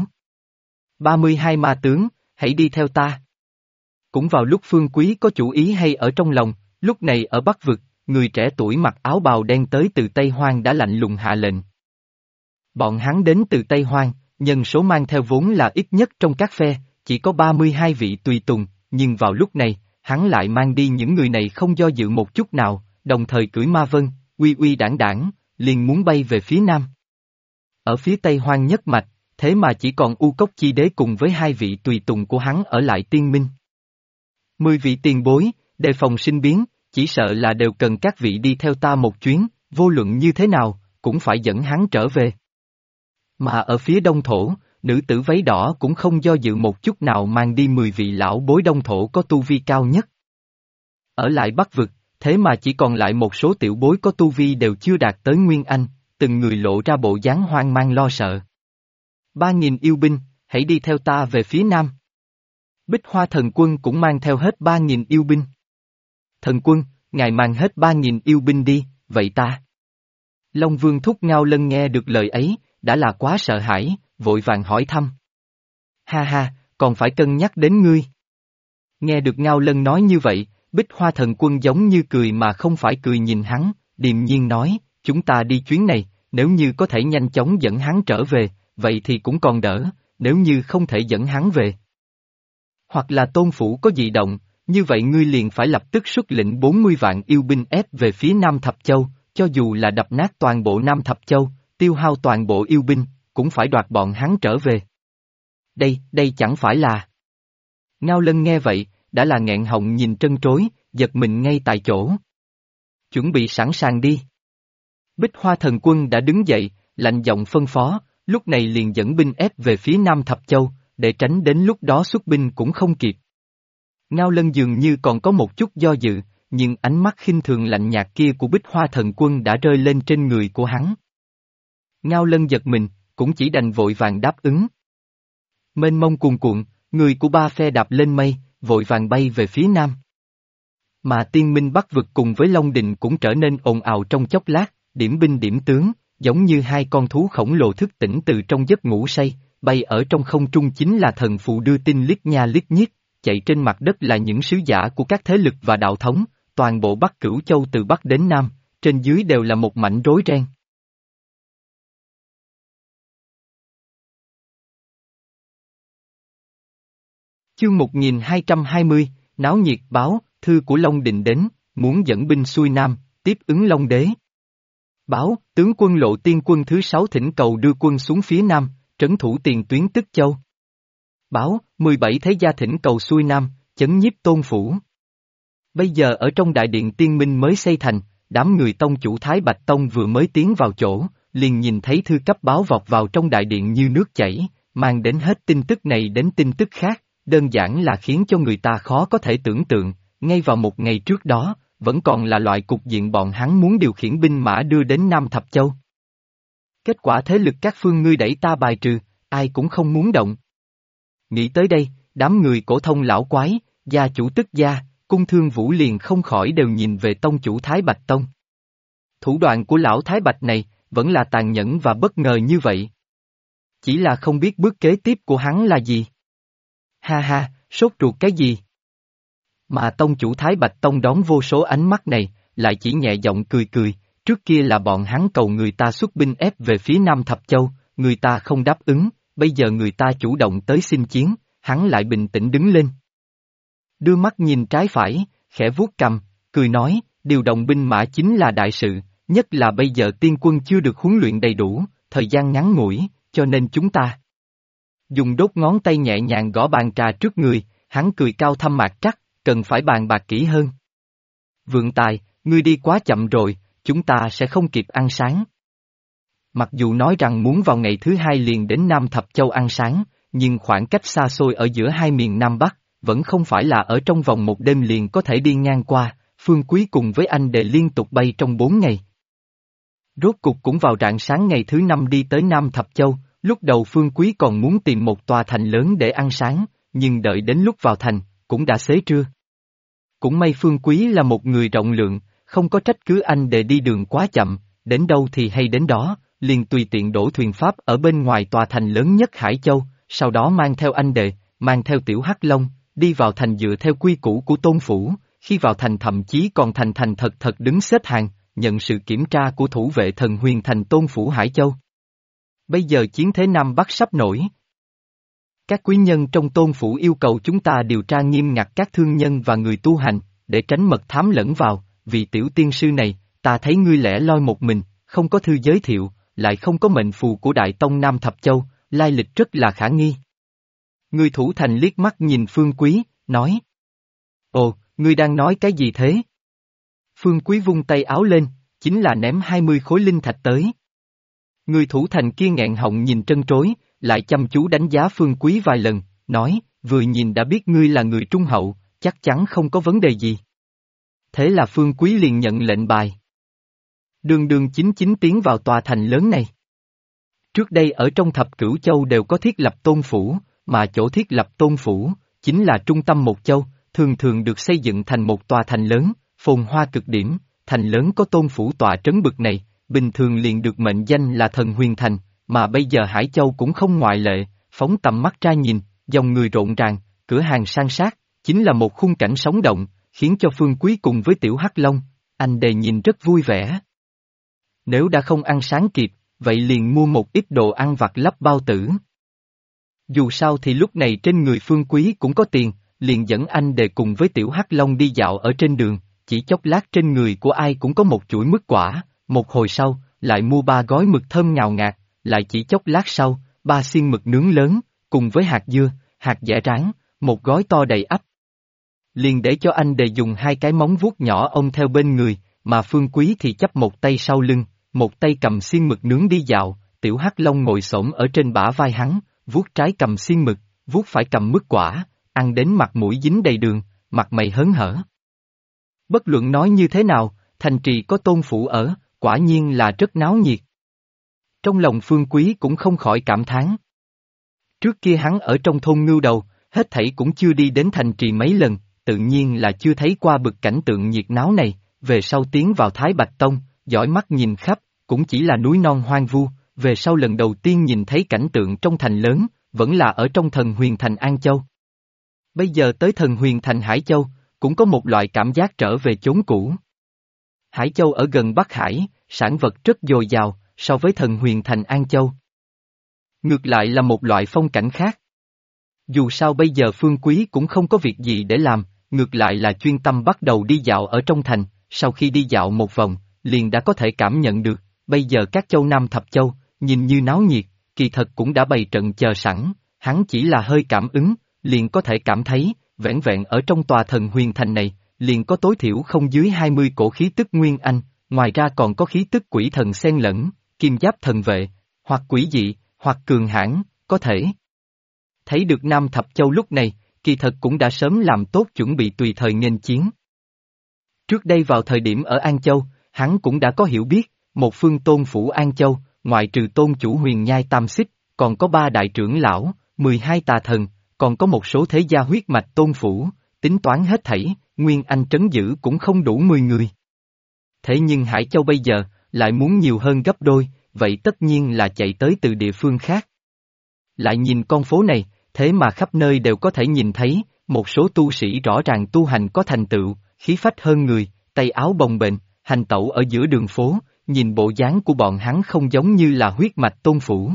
[SPEAKER 1] 32 ma tướng, hãy đi theo ta. Cũng vào lúc Phương Quý có chủ ý hay ở trong lòng, lúc này ở Bắc Vực, người trẻ tuổi mặc áo bào đen tới từ Tây Hoang đã lạnh lùng hạ lệnh. Bọn hắn đến từ Tây Hoang, nhân số mang theo vốn là ít nhất trong các phe, chỉ có 32 vị tùy tùng, nhưng vào lúc này, hắn lại mang đi những người này không do dự một chút nào, đồng thời cưỡi ma vân, uy uy đảng đảng, liền muốn bay về phía nam. Ở phía Tây Hoang nhất mạch, thế mà chỉ còn U Cốc Chi Đế cùng với hai vị tùy tùng của hắn ở lại Tiên Minh. 10 vị tiền bối, đề phòng sinh biến, chỉ sợ là đều cần các vị đi theo ta một chuyến, vô luận như thế nào, cũng phải dẫn hắn trở về. Mà ở phía Đông Thổ, nữ tử váy đỏ cũng không do dự một chút nào mang đi 10 vị lão bối Đông Thổ có tu vi cao nhất. Ở lại Bắc Vực, thế mà chỉ còn lại một số tiểu bối có tu vi đều chưa đạt tới Nguyên Anh, từng người lộ ra bộ dáng hoang mang lo sợ. 3.000 yêu binh, hãy đi theo ta về phía nam. Bích Hoa Thần Quân cũng mang theo hết 3.000 yêu binh. Thần Quân, ngài mang hết 3.000 yêu binh đi, vậy ta. Long Vương Thúc Ngao Lân nghe được lời ấy, đã là quá sợ hãi, vội vàng hỏi thăm. Ha ha, còn phải cân nhắc đến ngươi. Nghe được Ngao Lân nói như vậy, Bích Hoa Thần Quân giống như cười mà không phải cười nhìn hắn, điềm nhiên nói, chúng ta đi chuyến này, nếu như có thể nhanh chóng dẫn hắn trở về, vậy thì cũng còn đỡ, nếu như không thể dẫn hắn về. Hoặc là Tôn Phủ có dị động, như vậy ngươi liền phải lập tức xuất lĩnh 40 vạn yêu binh ép về phía Nam Thập Châu, cho dù là đập nát toàn bộ Nam Thập Châu, tiêu hao toàn bộ yêu binh, cũng phải đoạt bọn hắn trở về. Đây chẳng phải là... Ngao Lân nghe vậy, đã là nghẹn họng nhìn trân trối, giật mình ngay tại chỗ. Chuẩn bị sẵn sàng đi. Bích Hoa Thần Quân đã đứng dậy, lạnh giọng phân phó, lúc này liền dẫn binh ép về phía Nam Thập Châu, để tránh đến lúc đó xuất binh cũng không kịp. Ngao Lân dường như còn có một chút do dự, nhưng ánh mắt khinh thường lạnh nhạt kia của Bích Hoa Thần Quân đã rơi lên trên người của hắn. Ngao Lân giật mình, cũng chỉ đành vội vàng đáp ứng. Mênh mông cuồn cuộn, người của ba phe đạp lên mây, vội vàng bay về phía nam. Mà Tiên Minh Bắc Vực cùng với Long Đình cũng trở nên ồn ào trong chốc lát, điểm binh điểm tướng, giống như hai con thú khổng lồ thức tỉnh từ trong giấc ngủ say, bay ở trong không trung chính là thần phụ đưa tin lít nha lít nhít, chạy trên mặt đất là những sứ giả của các thế lực và đạo thống, toàn bộ Bắc Cửu Châu từ Bắc đến Nam, trên dưới đều là một mảnh rối ren. Chương 1220, náo nhiệt báo, thư của Long Đình đến, muốn dẫn binh xuôi Nam, tiếp ứng Long Đế. Báo, tướng quân Lộ Tiên quân thứ 6 thỉnh cầu đưa quân xuống phía Nam, trấn thủ tiền tuyến Tức Châu. Báo, 17 thế gia thỉnh cầu xuôi Nam, chấn nhiếp Tôn Phủ. Bây giờ ở trong đại điện Tiên Minh mới xây thành, đám người tông chủ Thái Bạch Tông vừa mới tiến vào chỗ, liền nhìn thấy thư cấp báo vọt vào trong đại điện như nước chảy, mang đến hết tin tức này đến tin tức khác, đơn giản là khiến cho người ta khó có thể tưởng tượng, ngay vào một ngày trước đó, vẫn còn là loại cục diện bọn hắn muốn điều khiển binh mã đưa đến Nam Thập Châu. Kết quả thế lực các phương ngươi đẩy ta bài trừ, ai cũng không muốn động. Nghĩ tới đây, đám người cổ thông lão quái, gia chủ Tức gia, cung thương vũ liền không khỏi đều nhìn về tông chủ Thái Bạch Tông. Thủ đoạn của lão Thái Bạch này, vẫn là tàn nhẫn và bất ngờ như vậy. Chỉ là không biết bước kế tiếp của hắn là gì. Ha ha, sốt ruột cái gì? Mà tông chủ Thái Bạch Tông đón vô số ánh mắt này, lại chỉ nhẹ giọng cười cười, trước kia là bọn hắn cầu người ta xuất binh ép về phía Nam Thập Châu, người ta không đáp ứng, bây giờ người ta chủ động tới xin chiến, hắn lại bình tĩnh đứng lên. Đưa mắt nhìn trái phải, khẽ vuốt cằm, cười nói, điều động binh mã chính là đại sự, nhất là bây giờ tiên quân chưa được huấn luyện đầy đủ, thời gian ngắn ngủi, cho nên chúng ta. Dùng đốt ngón tay nhẹ nhàng gõ bàn trà trước người, hắn cười cao thâm mạc trắc, cần phải bàn bạc kỹ hơn. Vượng Tài, ngươi đi quá chậm rồi, chúng ta sẽ không kịp ăn sáng. Mặc dù nói rằng muốn vào ngày thứ hai liền đến Nam Thập Châu ăn sáng, nhưng khoảng cách xa xôi ở giữa hai miền Nam Bắc, vẫn không phải là ở trong vòng một đêm liền có thể đi ngang qua, Phương Quý cùng với anh đệ liên tục bay trong 4 ngày. Rốt cục cũng vào rạng sáng ngày thứ 5 đi tới Nam Thập Châu, lúc đầu Phương Quý còn muốn tìm một tòa thành lớn để ăn sáng, nhưng đợi đến lúc vào thành, cũng đã xế trưa. Cũng may Phương Quý là một người rộng lượng, không có trách cứ anh đệ đi đường quá chậm, đến đâu thì hay đến đó, liền tùy tiện đổ thuyền Pháp ở bên ngoài tòa thành lớn nhất Hải Châu, sau đó mang theo anh đệ, mang theo Tiểu Hắc Long, đi vào thành dựa theo quy củ của Tôn Phủ, khi vào thành thậm chí còn thành thật thật đứng xếp hàng, nhận sự kiểm tra của thủ vệ thần huyền thành Tôn Phủ Hải Châu. Bây giờ chiến thế Nam Bắc sắp nổi. Các quý nhân trong Tôn Phủ yêu cầu chúng ta điều tra nghiêm ngặt các thương nhân và người tu hành, để tránh mật thám lẫn vào, vì tiểu tiên sư này, ta thấy ngươi lẻ loi một mình, không có thư giới thiệu, lại không có mệnh phù của Đại Tông Nam Thập Châu, lai lịch rất là khả nghi. Người thủ thành liếc mắt nhìn Phương Quý, nói. Ồ, ngươi đang nói cái gì thế? Phương Quý vung tay áo lên, chính là ném 20 khối linh thạch tới. Người thủ thành kia nghẹn họng nhìn trân trối, lại chăm chú đánh giá Phương Quý vài lần, nói, vừa nhìn đã biết ngươi là người trung hậu, chắc chắn không có vấn đề gì. Thế là Phương Quý liền nhận lệnh bài. Đường đường chính chính tiến vào tòa thành lớn này. Trước đây ở trong Thập Cửu Châu đều có thiết lập tôn phủ, mà chỗ thiết lập tôn phủ, chính là trung tâm một châu, thường thường được xây dựng thành một tòa thành lớn, phồn hoa cực điểm, thành lớn có tôn phủ tọa trấn bực này, bình thường liền được mệnh danh là thần huyền thành, mà bây giờ Hải Châu cũng không ngoại lệ, phóng tầm mắt ra nhìn, dòng người rộn ràng, cửa hàng san sát, chính là một khung cảnh sống động, khiến cho Phương Quý cùng với Tiểu Hắc Long, anh đề nhìn rất vui vẻ. Nếu đã không ăn sáng kịp, vậy liền mua một ít đồ ăn vặt lắp bao tử. Dù sao thì lúc này trên người Phương Quý cũng có tiền, liền dẫn anh đề cùng với Tiểu Hắc Long đi dạo ở trên đường, chỉ chốc lát trên người của ai cũng có một chuỗi mứt quả, một hồi sau, lại mua 3 gói mực thơm ngào ngạt, lại chỉ chốc lát sau, 3 xiên mực nướng lớn, cùng với hạt dưa, hạt dẻ rán, một gói to đầy ắp. Liền để cho anh đề dùng 2 cái móng vuốt nhỏ ôm theo bên người, mà Phương Quý thì chắp một tay sau lưng, một tay cầm xiên mực nướng đi dạo, Tiểu Hắc Long ngồi xổm ở trên bả vai hắn, vuốt trái cầm xiên mực, vuốt phải cầm mứt quả, ăn đến mặt mũi dính đầy đường, mặt mày hớn hở. Bất luận nói như thế nào, thành trì có tôn phủ ở, quả nhiên là rất náo nhiệt. Trong lòng Phương Quý cũng không khỏi cảm thán. Trước kia hắn ở trong thôn Ngưu Đầu, hết thảy cũng chưa đi đến thành trì mấy lần, tự nhiên là chưa thấy qua bực cảnh tượng nhiệt náo này, về sau tiến vào Thái Bạch Tông, dõi mắt nhìn khắp, cũng chỉ là núi non hoang vu, về sau lần đầu tiên nhìn thấy cảnh tượng trong thành lớn, vẫn là ở trong thần huyền thành An Châu. Bây giờ tới thần huyền thành Hải Châu, cũng có một loại cảm giác trở về chốn cũ. Hải Châu ở gần Bắc Hải, sản vật rất dồi dào, so với thần huyền thành An Châu. Ngược lại là một loại phong cảnh khác. Dù sao bây giờ Phương Quý cũng không có việc gì để làm, ngược lại là chuyên tâm bắt đầu đi dạo ở trong thành, sau khi đi dạo một vòng, liền đã có thể cảm nhận được, bây giờ các châu Nam Thập Châu, nhìn như náo nhiệt, kỳ thật cũng đã bày trận chờ sẵn, hắn chỉ là hơi cảm ứng, liền có thể cảm thấy, vẻn vẹn ở trong tòa thần huyền thành này, liền có tối thiểu không dưới 20 cổ khí tức Nguyên Anh, ngoài ra còn có khí tức quỷ thần xen lẫn, kim giáp thần vệ, hoặc quỷ dị, hoặc cường hãn, có thể. Thấy được Nam Thập Châu lúc này, kỳ thật cũng đã sớm làm tốt chuẩn bị tùy thời nghênh chiến. Trước đây vào thời điểm ở An Châu, hắn cũng đã có hiểu biết, một phương tôn phủ An Châu, ngoại trừ tôn chủ huyền nhai tam xích, còn có 3 đại trưởng lão, 12 tà thần, còn có một số thế gia huyết mạch tôn phủ, tính toán hết thảy, Nguyên Anh trấn giữ cũng không đủ 10 người. Thế nhưng Hải Châu bây giờ, lại muốn nhiều hơn gấp đôi, vậy tất nhiên là chạy tới từ địa phương khác. Lại nhìn con phố này, thế mà khắp nơi đều có thể nhìn thấy, một số tu sĩ rõ ràng tu hành có thành tựu, khí phách hơn người, tay áo bồng bềnh, hành tẩu ở giữa đường phố, nhìn bộ dáng của bọn hắn không giống như là huyết mạch tôn phủ.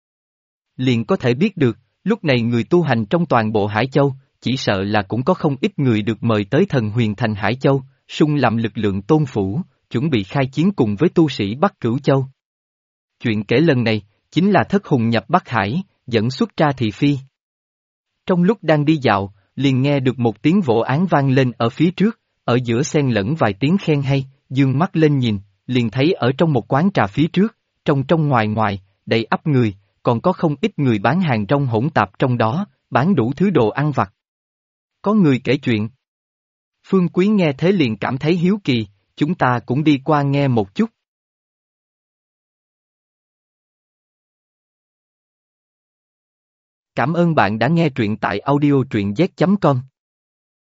[SPEAKER 1] Liền có thể biết được, lúc này người tu hành trong toàn bộ Hải Châu, chỉ sợ là cũng có không ít người được mời tới thần huyền thành Hải Châu, sung làm lực lượng tôn phủ, chuẩn bị khai chiến cùng với tu sĩ Bắc Cửu Châu. Chuyện kể lần này, chính là Thất Hùng nhập Bắc Hải, dẫn xuất ra thị phi. Trong lúc đang đi dạo, liền nghe được một tiếng vỗ án vang lên ở phía trước, ở giữa xen lẫn vài tiếng khen hay, dương mắt lên nhìn, liền thấy ở trong một quán trà phía trước, trong ngoài ngoài, đầy ắp người, còn có không ít người bán hàng rong hỗn tạp trong đó, bán đủ thứ đồ ăn vặt. Có người kể chuyện. Phương Quý nghe thế liền cảm thấy hiếu kỳ, chúng ta cũng đi qua nghe một chút. Cảm ơn bạn đã nghe truyện tại audio truyện z.com.